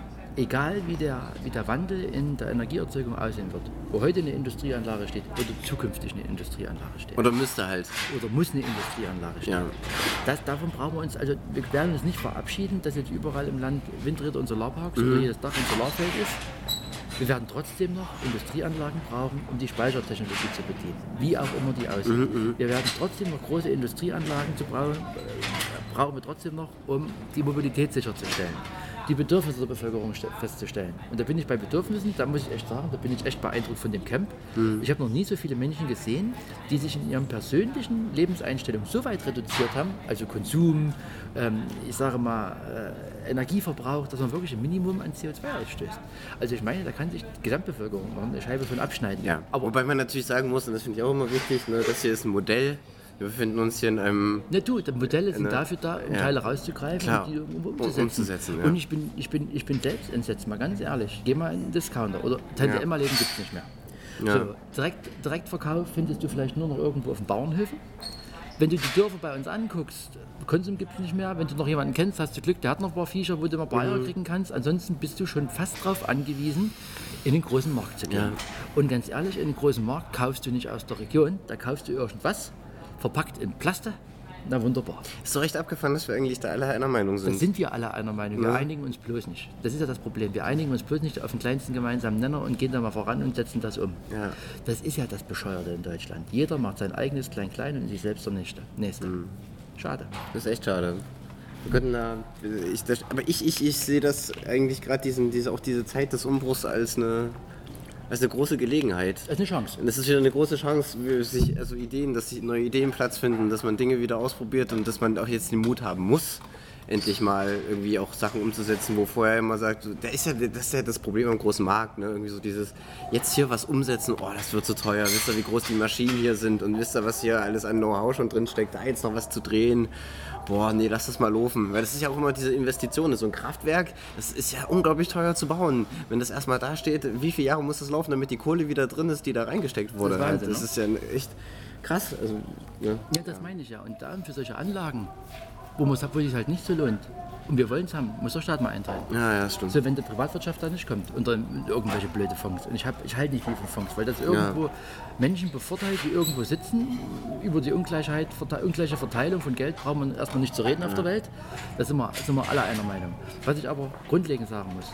Egal wie der, wie der Wandel in der Energieerzeugung aussehen wird, wo heute eine Industrieanlage steht, wird zukünftig eine Industrieanlage stehen. Oder müsste halt. Oder muss eine Industrieanlage stehen. Ja. Das, davon brauchen wir uns, also wir werden uns nicht verabschieden, dass jetzt überall im Land Windräder und Solarparks oder jedes Dach ein Solarfeld ist. Wir werden trotzdem noch Industrieanlagen brauchen, um die Speichertechnologie zu bedienen, wie auch immer die aussehen. Wir werden trotzdem noch große Industrieanlagen zu brauchen, äh, brauchen wir trotzdem noch, um die Mobilität sicherzustellen, die Bedürfnisse der Bevölkerung ste- festzustellen. Und da bin ich bei Bedürfnissen, da muss ich echt sagen, da bin ich echt beeindruckt von dem Camp. Ich habe noch nie so viele Menschen gesehen, die sich in ihren persönlichen Lebenseinstellungen so weit reduziert haben, also Konsum, ähm, ich sage mal äh, Energieverbrauch, dass man wirklich ein Minimum an C O zwei ausstößt. Also ich meine, da kann sich die Gesamtbevölkerung noch eine Scheibe von abschneiden. Ja. Aber Wobei man natürlich sagen muss, und das finde ich auch immer wichtig, ne, das hier ist ein Modell. Wir befinden uns hier in einem. ne, du, die Modelle sind Ne? dafür da, um Ja. Teile rauszugreifen Klar. und die um, Um- umzusetzen. umzusetzen, ja. Und ich bin, ich, bin, ich bin selbst entsetzt, mal ganz ehrlich. Geh mal in den Discounter oder Tante Ja. Emma-Läden gibt es nicht mehr. Ja. So, direkt, Direktverkauf findest du vielleicht nur noch irgendwo auf den Bauernhöfen. Wenn du die Dörfer bei uns anguckst, Konsum gibt es nicht mehr. Wenn du noch jemanden kennst, hast du Glück, der hat noch ein paar Viecher, wo du mal Bayer Mhm. kriegen kannst. Ansonsten bist du schon fast darauf angewiesen, in den großen Markt zu gehen. Ja. Und ganz ehrlich, in den großen Markt kaufst du nicht aus der Region, da kaufst du irgendwas, verpackt in Plaste. Na wunderbar. Ist doch recht abgefahren, dass wir eigentlich da alle einer Meinung Da sind. sind wir alle einer Meinung. Wir Ja. einigen uns bloß nicht. Das ist ja das Problem. Wir einigen uns bloß nicht auf den kleinsten gemeinsamen Nenner und gehen da mal voran und setzen das um. Ja. Das ist ja das Bescheuerte in Deutschland. Jeder macht sein eigenes Klein-Klein und sich selbst der Nächste. Nächste. Mhm. Schade. Das ist echt schade. Wir könnten da. Ich, das, aber ich, ich, ich sehe das eigentlich gerade diesen, diese, auch diese Zeit des Umbruchs als eine, als eine große Gelegenheit. Das ist eine Chance. Und es ist wieder eine große Chance, wie sich, also Ideen, dass sich neue Ideen Platz finden, dass man Dinge wieder ausprobiert und dass man auch jetzt den Mut haben muss, endlich mal irgendwie auch Sachen umzusetzen, wo vorher immer sagt, so, da ist ja, das ist ja das Problem am großen Markt, ne? Irgendwie so dieses, jetzt hier was umsetzen, oh, das wird so teuer, wisst ihr, wie groß die Maschinen hier sind und wisst ihr, was hier alles an Know-how schon drin steckt, da jetzt noch was zu drehen, boah, nee, lass das mal laufen, weil das ist ja auch immer diese Investition, so ein Kraftwerk, das ist ja unglaublich teuer zu bauen, wenn das erstmal da steht, wie viele Jahre muss das laufen, damit die Kohle wieder drin ist, die da reingesteckt wurde, Das ist Wahnsinn, das ne? ist ja echt krass, also, ja. Ja, das meine ich ja. Und da für solche Anlagen, wo man sagt, wo es halt nicht so lohnt, und wir wollen es haben, muss der Staat mal eintreiben. Ja, ja, das stimmt. So, wenn die Privatwirtschaft da nicht kommt, unter irgendwelche blöde Fonds. Und ich, hab, ich halte nicht viel von Fonds, weil das irgendwo Menschen bevorteilt, die irgendwo sitzen. Über die Ungleichheit, verte- ungleiche Verteilung von Geld brauchen wir erstmal nicht zu reden auf der Welt. Da sind wir, sind wir alle einer Meinung. Was ich aber grundlegend sagen muss,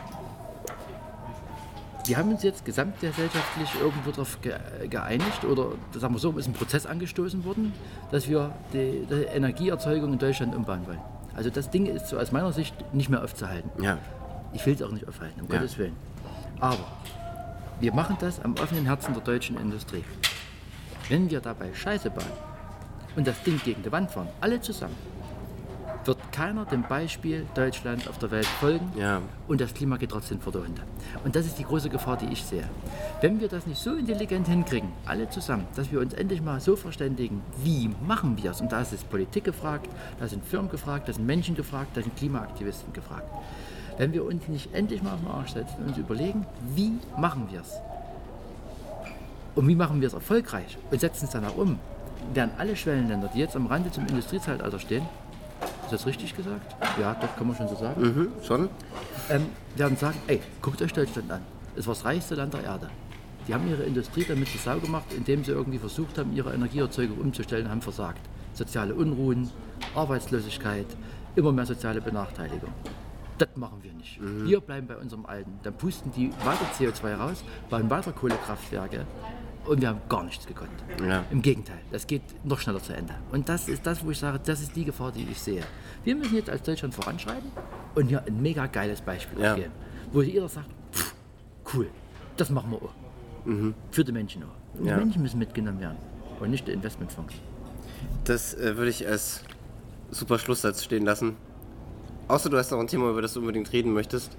wir haben uns jetzt gesamtgesellschaftlich irgendwo darauf ge geeinigt, oder sagen wir so, ist ein Prozess angestoßen worden, dass wir die, die Energieerzeugung in Deutschland umbauen wollen. Also das Ding ist so aus meiner Sicht nicht mehr aufzuhalten. Ja. Ich will es auch nicht aufhalten, um Ja. Gottes Willen. Aber wir machen das am offenen Herzen der deutschen Industrie. Wenn wir dabei Scheiße bauen und das Ding gegen die Wand fahren, alle zusammen, wird keiner dem Beispiel Deutschland auf der Welt folgen Ja. und das Klima geht trotzdem vor der Hunde. Und das ist die große Gefahr, die ich sehe. Wenn wir das nicht so intelligent hinkriegen, alle zusammen, dass wir uns endlich mal so verständigen, wie machen wir es? Und da ist Politik gefragt, da sind Firmen gefragt, da sind Menschen gefragt, da sind Klimaaktivisten gefragt. Wenn wir uns nicht endlich mal auf den Arsch setzen und uns überlegen, wie machen wir es? Und wie machen wir es erfolgreich und setzen es danach um, werden alle Schwellenländer, die jetzt am Rande zum Industriezeitalter stehen, ist das richtig gesagt? Ja, doch, kann man schon so sagen. Mhm, schon? Ähm, werden sagen, ey, guckt euch Deutschland an. Es war das reichste Land der Erde. Die haben ihre Industrie damit zur Sau gemacht, indem sie irgendwie versucht haben, ihre Energieerzeugung umzustellen, haben versagt. Soziale Unruhen, Arbeitslosigkeit, immer mehr soziale Benachteiligung. Das machen wir nicht. Mhm. Wir bleiben bei unserem Alten. Dann pusten die weiter C O zwei raus, bauen weiter Kohlekraftwerke und wir haben gar nichts gekonnt. Ja. Im Gegenteil, das geht noch schneller zu Ende. Und das ist das, wo ich sage, das ist die Gefahr, die ich sehe. Wir müssen jetzt als Deutschland voranschreiten und hier ein mega geiles Beispiel Ja. geben, wo jeder sagt, pff, cool, das machen wir auch. Mhm. Für die Menschen auch. Und Ja. die Menschen müssen mitgenommen werden und nicht die Investmentfonds. Das äh, würde ich als super Schlusssatz stehen lassen. Außer du hast noch ein Thema, über das du unbedingt reden möchtest.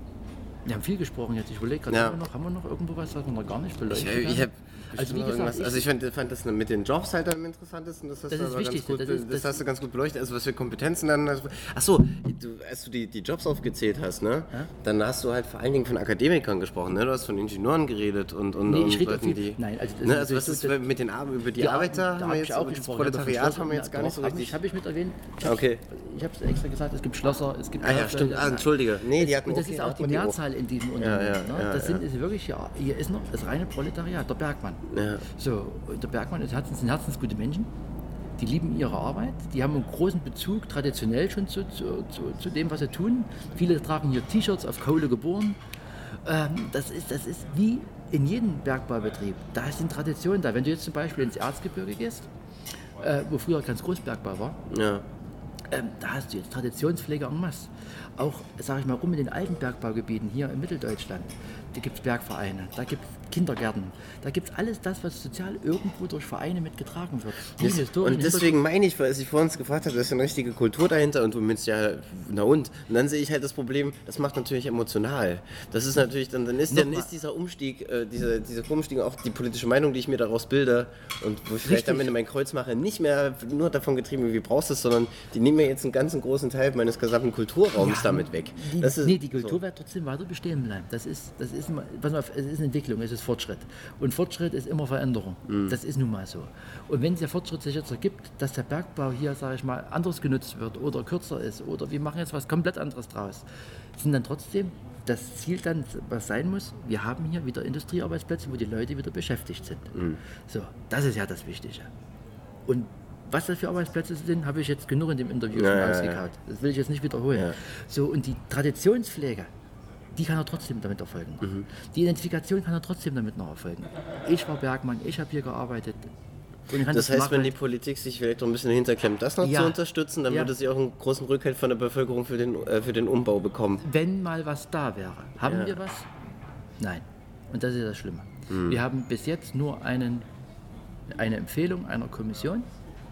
Wir haben viel gesprochen jetzt. Ich überlege gerade, Ja. haben, wir noch, haben wir noch irgendwo was, was wir noch gar nicht Ich, beleuchtet ich, ich haben? hab Also wie noch gesagt, irgendwas- ich- also ich fand, fand das mit den Jobs halt am interessantesten. Das hast, Das du, ist aber wichtig, ganz gut, das das, ist- das- hast du ganz gut beleuchtet. Also was für Kompetenzen dann. Also, achso, du, als du die, die Jobs aufgezählt hast, ne, Ja? dann hast du halt vor allen Dingen von Akademikern gesprochen. Ne? Du hast von Ingenieuren geredet und, und, Nee, und ich rede Leuten, viel- die. nein, also das ne, ist- also was das ist ist- mit den Ar über die Ja, Arbeiter da haben hab wir ich jetzt, auch über das gesprochen. Proletariat haben wir jetzt Ja, gar nicht so doch, hab richtig. Ich, habe ich mit erwähnt. Ich hab's- Okay. Ich habe es extra gesagt, es gibt Schlosser, es gibt Ah ja, Kaufleute. stimmt. Ah, entschuldige. Nee, die hatten Und das okay, ist da auch hat die man die auch. Mehrzahl in diesem Unternehmen. ja, ne? ja, Das ja. sind ist wirklich, ja, hier ist noch das reine Proletariat, der Bergmann. Ja. So, und der Bergmann ist Herzens, sind herzensgute Menschen, die lieben ihre Arbeit, die haben einen großen Bezug traditionell schon zu, zu, zu, zu dem, was sie tun. Viele tragen hier T-Shirts, auf Kohle geboren. Ähm, das, ist, das ist wie in jedem Bergbaubetrieb. Da sind Traditionen da. Wenn du jetzt zum Beispiel ins Erzgebirge gehst, äh, wo früher ganz Großbergbau war, Ja. ähm, da hast du jetzt Traditionspflege en masse. Auch, sage ich mal, rum in den alten Bergbaugebieten hier in Mitteldeutschland. Da gibt es Bergvereine, da gibt es Kindergärten, da gibt es alles das, was sozial irgendwo durch Vereine mitgetragen wird. Die Das, historischen und deswegen meine ich, weil ich vor uns gefragt habe, da ist ja eine richtige Kultur dahinter und du meinst ja, na und? Und dann sehe ich halt das Problem, das macht natürlich emotional. Das ist natürlich, dann, dann ist, dann Nochmal. ist dieser Umstieg, äh, dieser, dieser Umstieg auch die politische Meinung, die ich mir daraus bilde und wo ich vielleicht Richtig. am Ende mein Kreuz mache, nicht mehr nur davon getrieben, wie brauchst du es, sondern die nehmen mir jetzt einen ganzen großen Teil meines gesamten Kulturraums Ja, damit weg. Die, Das ist, nee, die Kultur so. wird trotzdem weiter bestehen bleiben. Das ist, das ist, immer- pass mal auf, es ist eine Entwicklung, es ist Fortschritt. Und Fortschritt ist immer Veränderung. Mhm. Das ist nun mal so. Und wenn der Fortschritt sich jetzt ergibt, dass der Bergbau hier, sage ich mal, anders genutzt wird oder kürzer ist oder wir machen jetzt was komplett anderes draus, sind dann trotzdem das Ziel dann, was sein muss, wir haben hier wieder Industriearbeitsplätze, wo die Leute wieder beschäftigt sind. Mhm. So, das ist ja das Wichtige. Und was das für Arbeitsplätze sind, habe ich jetzt genug in dem Interview Ja, schon ja, ja. ausgekaut. Das will ich jetzt nicht wiederholen. Ja. So, und die Traditionspflege, die kann er trotzdem damit erfolgen. Mhm. Die Identifikation kann er trotzdem damit noch erfolgen. Ich war Bergmann, ich habe hier gearbeitet. Und ich kann Das heißt, machen. wenn die Politik sich vielleicht noch ein bisschen hinterklemmt, das noch Ja. zu unterstützen, dann Ja. würde sie auch einen großen Rückhalt von der Bevölkerung für den, äh, für den Umbau bekommen. Wenn mal was da wäre. Haben Ja. wir was? Nein. Und das ist das Schlimme. Mhm. Wir haben bis jetzt nur einen, eine Empfehlung einer Kommission,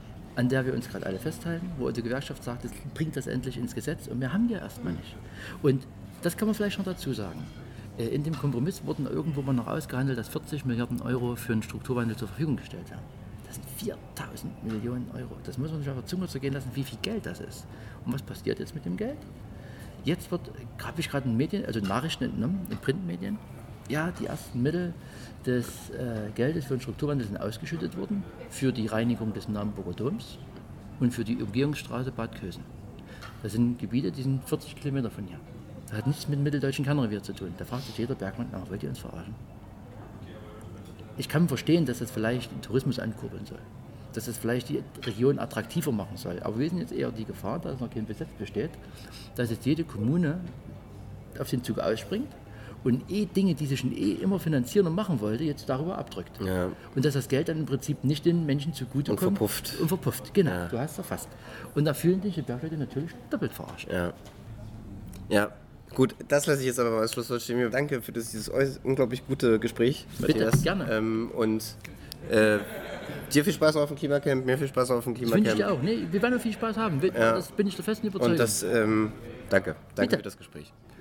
an der wir uns gerade alle festhalten, wo die Gewerkschaft sagt, es bringt das endlich ins Gesetz und wir haben ja erstmal nicht. Und das kann man vielleicht noch dazu sagen. Äh, In dem Kompromiss wurden irgendwo mal noch ausgehandelt, dass vierzig Milliarden Euro für einen Strukturwandel zur Verfügung gestellt werden. Das sind viertausend Millionen Euro. Das muss man sich auf der Zunge zergehen lassen, wie viel Geld das ist. Und was passiert jetzt mit dem Geld? Jetzt wird, habe ich gerade in Medien, also Nachrichten entnommen, in Printmedien, ja, die ersten Mittel des äh, Geldes für den Strukturwandel sind ausgeschüttet worden für die Reinigung des Naumburger Doms und für die Umgehungsstraße Bad Kösen. Das sind Gebiete, die sind vierzig Kilometer von hier. Das hat nichts mit dem mitteldeutschen Kernrevier zu tun. Da fragt sich jeder Bergmann, na, wollt ihr uns verarschen? Ich kann verstehen, dass das vielleicht den Tourismus ankurbeln soll. Dass das vielleicht die Region attraktiver machen soll. Aber wir sehen jetzt eher die Gefahr, dass noch kein Gesetz besteht, dass jetzt jede Kommune auf den Zug ausspringt und eh Dinge, die sie schon eh immer finanzieren und machen wollte, jetzt darüber abdrückt. Ja. Und dass das Geld dann im Prinzip nicht den Menschen zugutekommt. Und verpufft. Und verpufft, genau. Ja. Du hast es erfasst. Und da fühlen sich die Bergleute natürlich doppelt verarscht. Ja. Ja. Gut, das lasse ich jetzt aber mal als Schlusswort stehen. Danke für das, dieses äuß- unglaublich gute Gespräch, Bitte, Matthias. gerne. Ähm, und Äh, dir viel Spaß auf dem Klimacamp, mir viel Spaß auf dem Das wünsche ich Klimacamp. dir auch. Nee, wir werden auch viel Spaß haben. Ja. Das bin ich der festen Überzeugung. Und das, ähm, danke. Danke Bitte. für das Gespräch.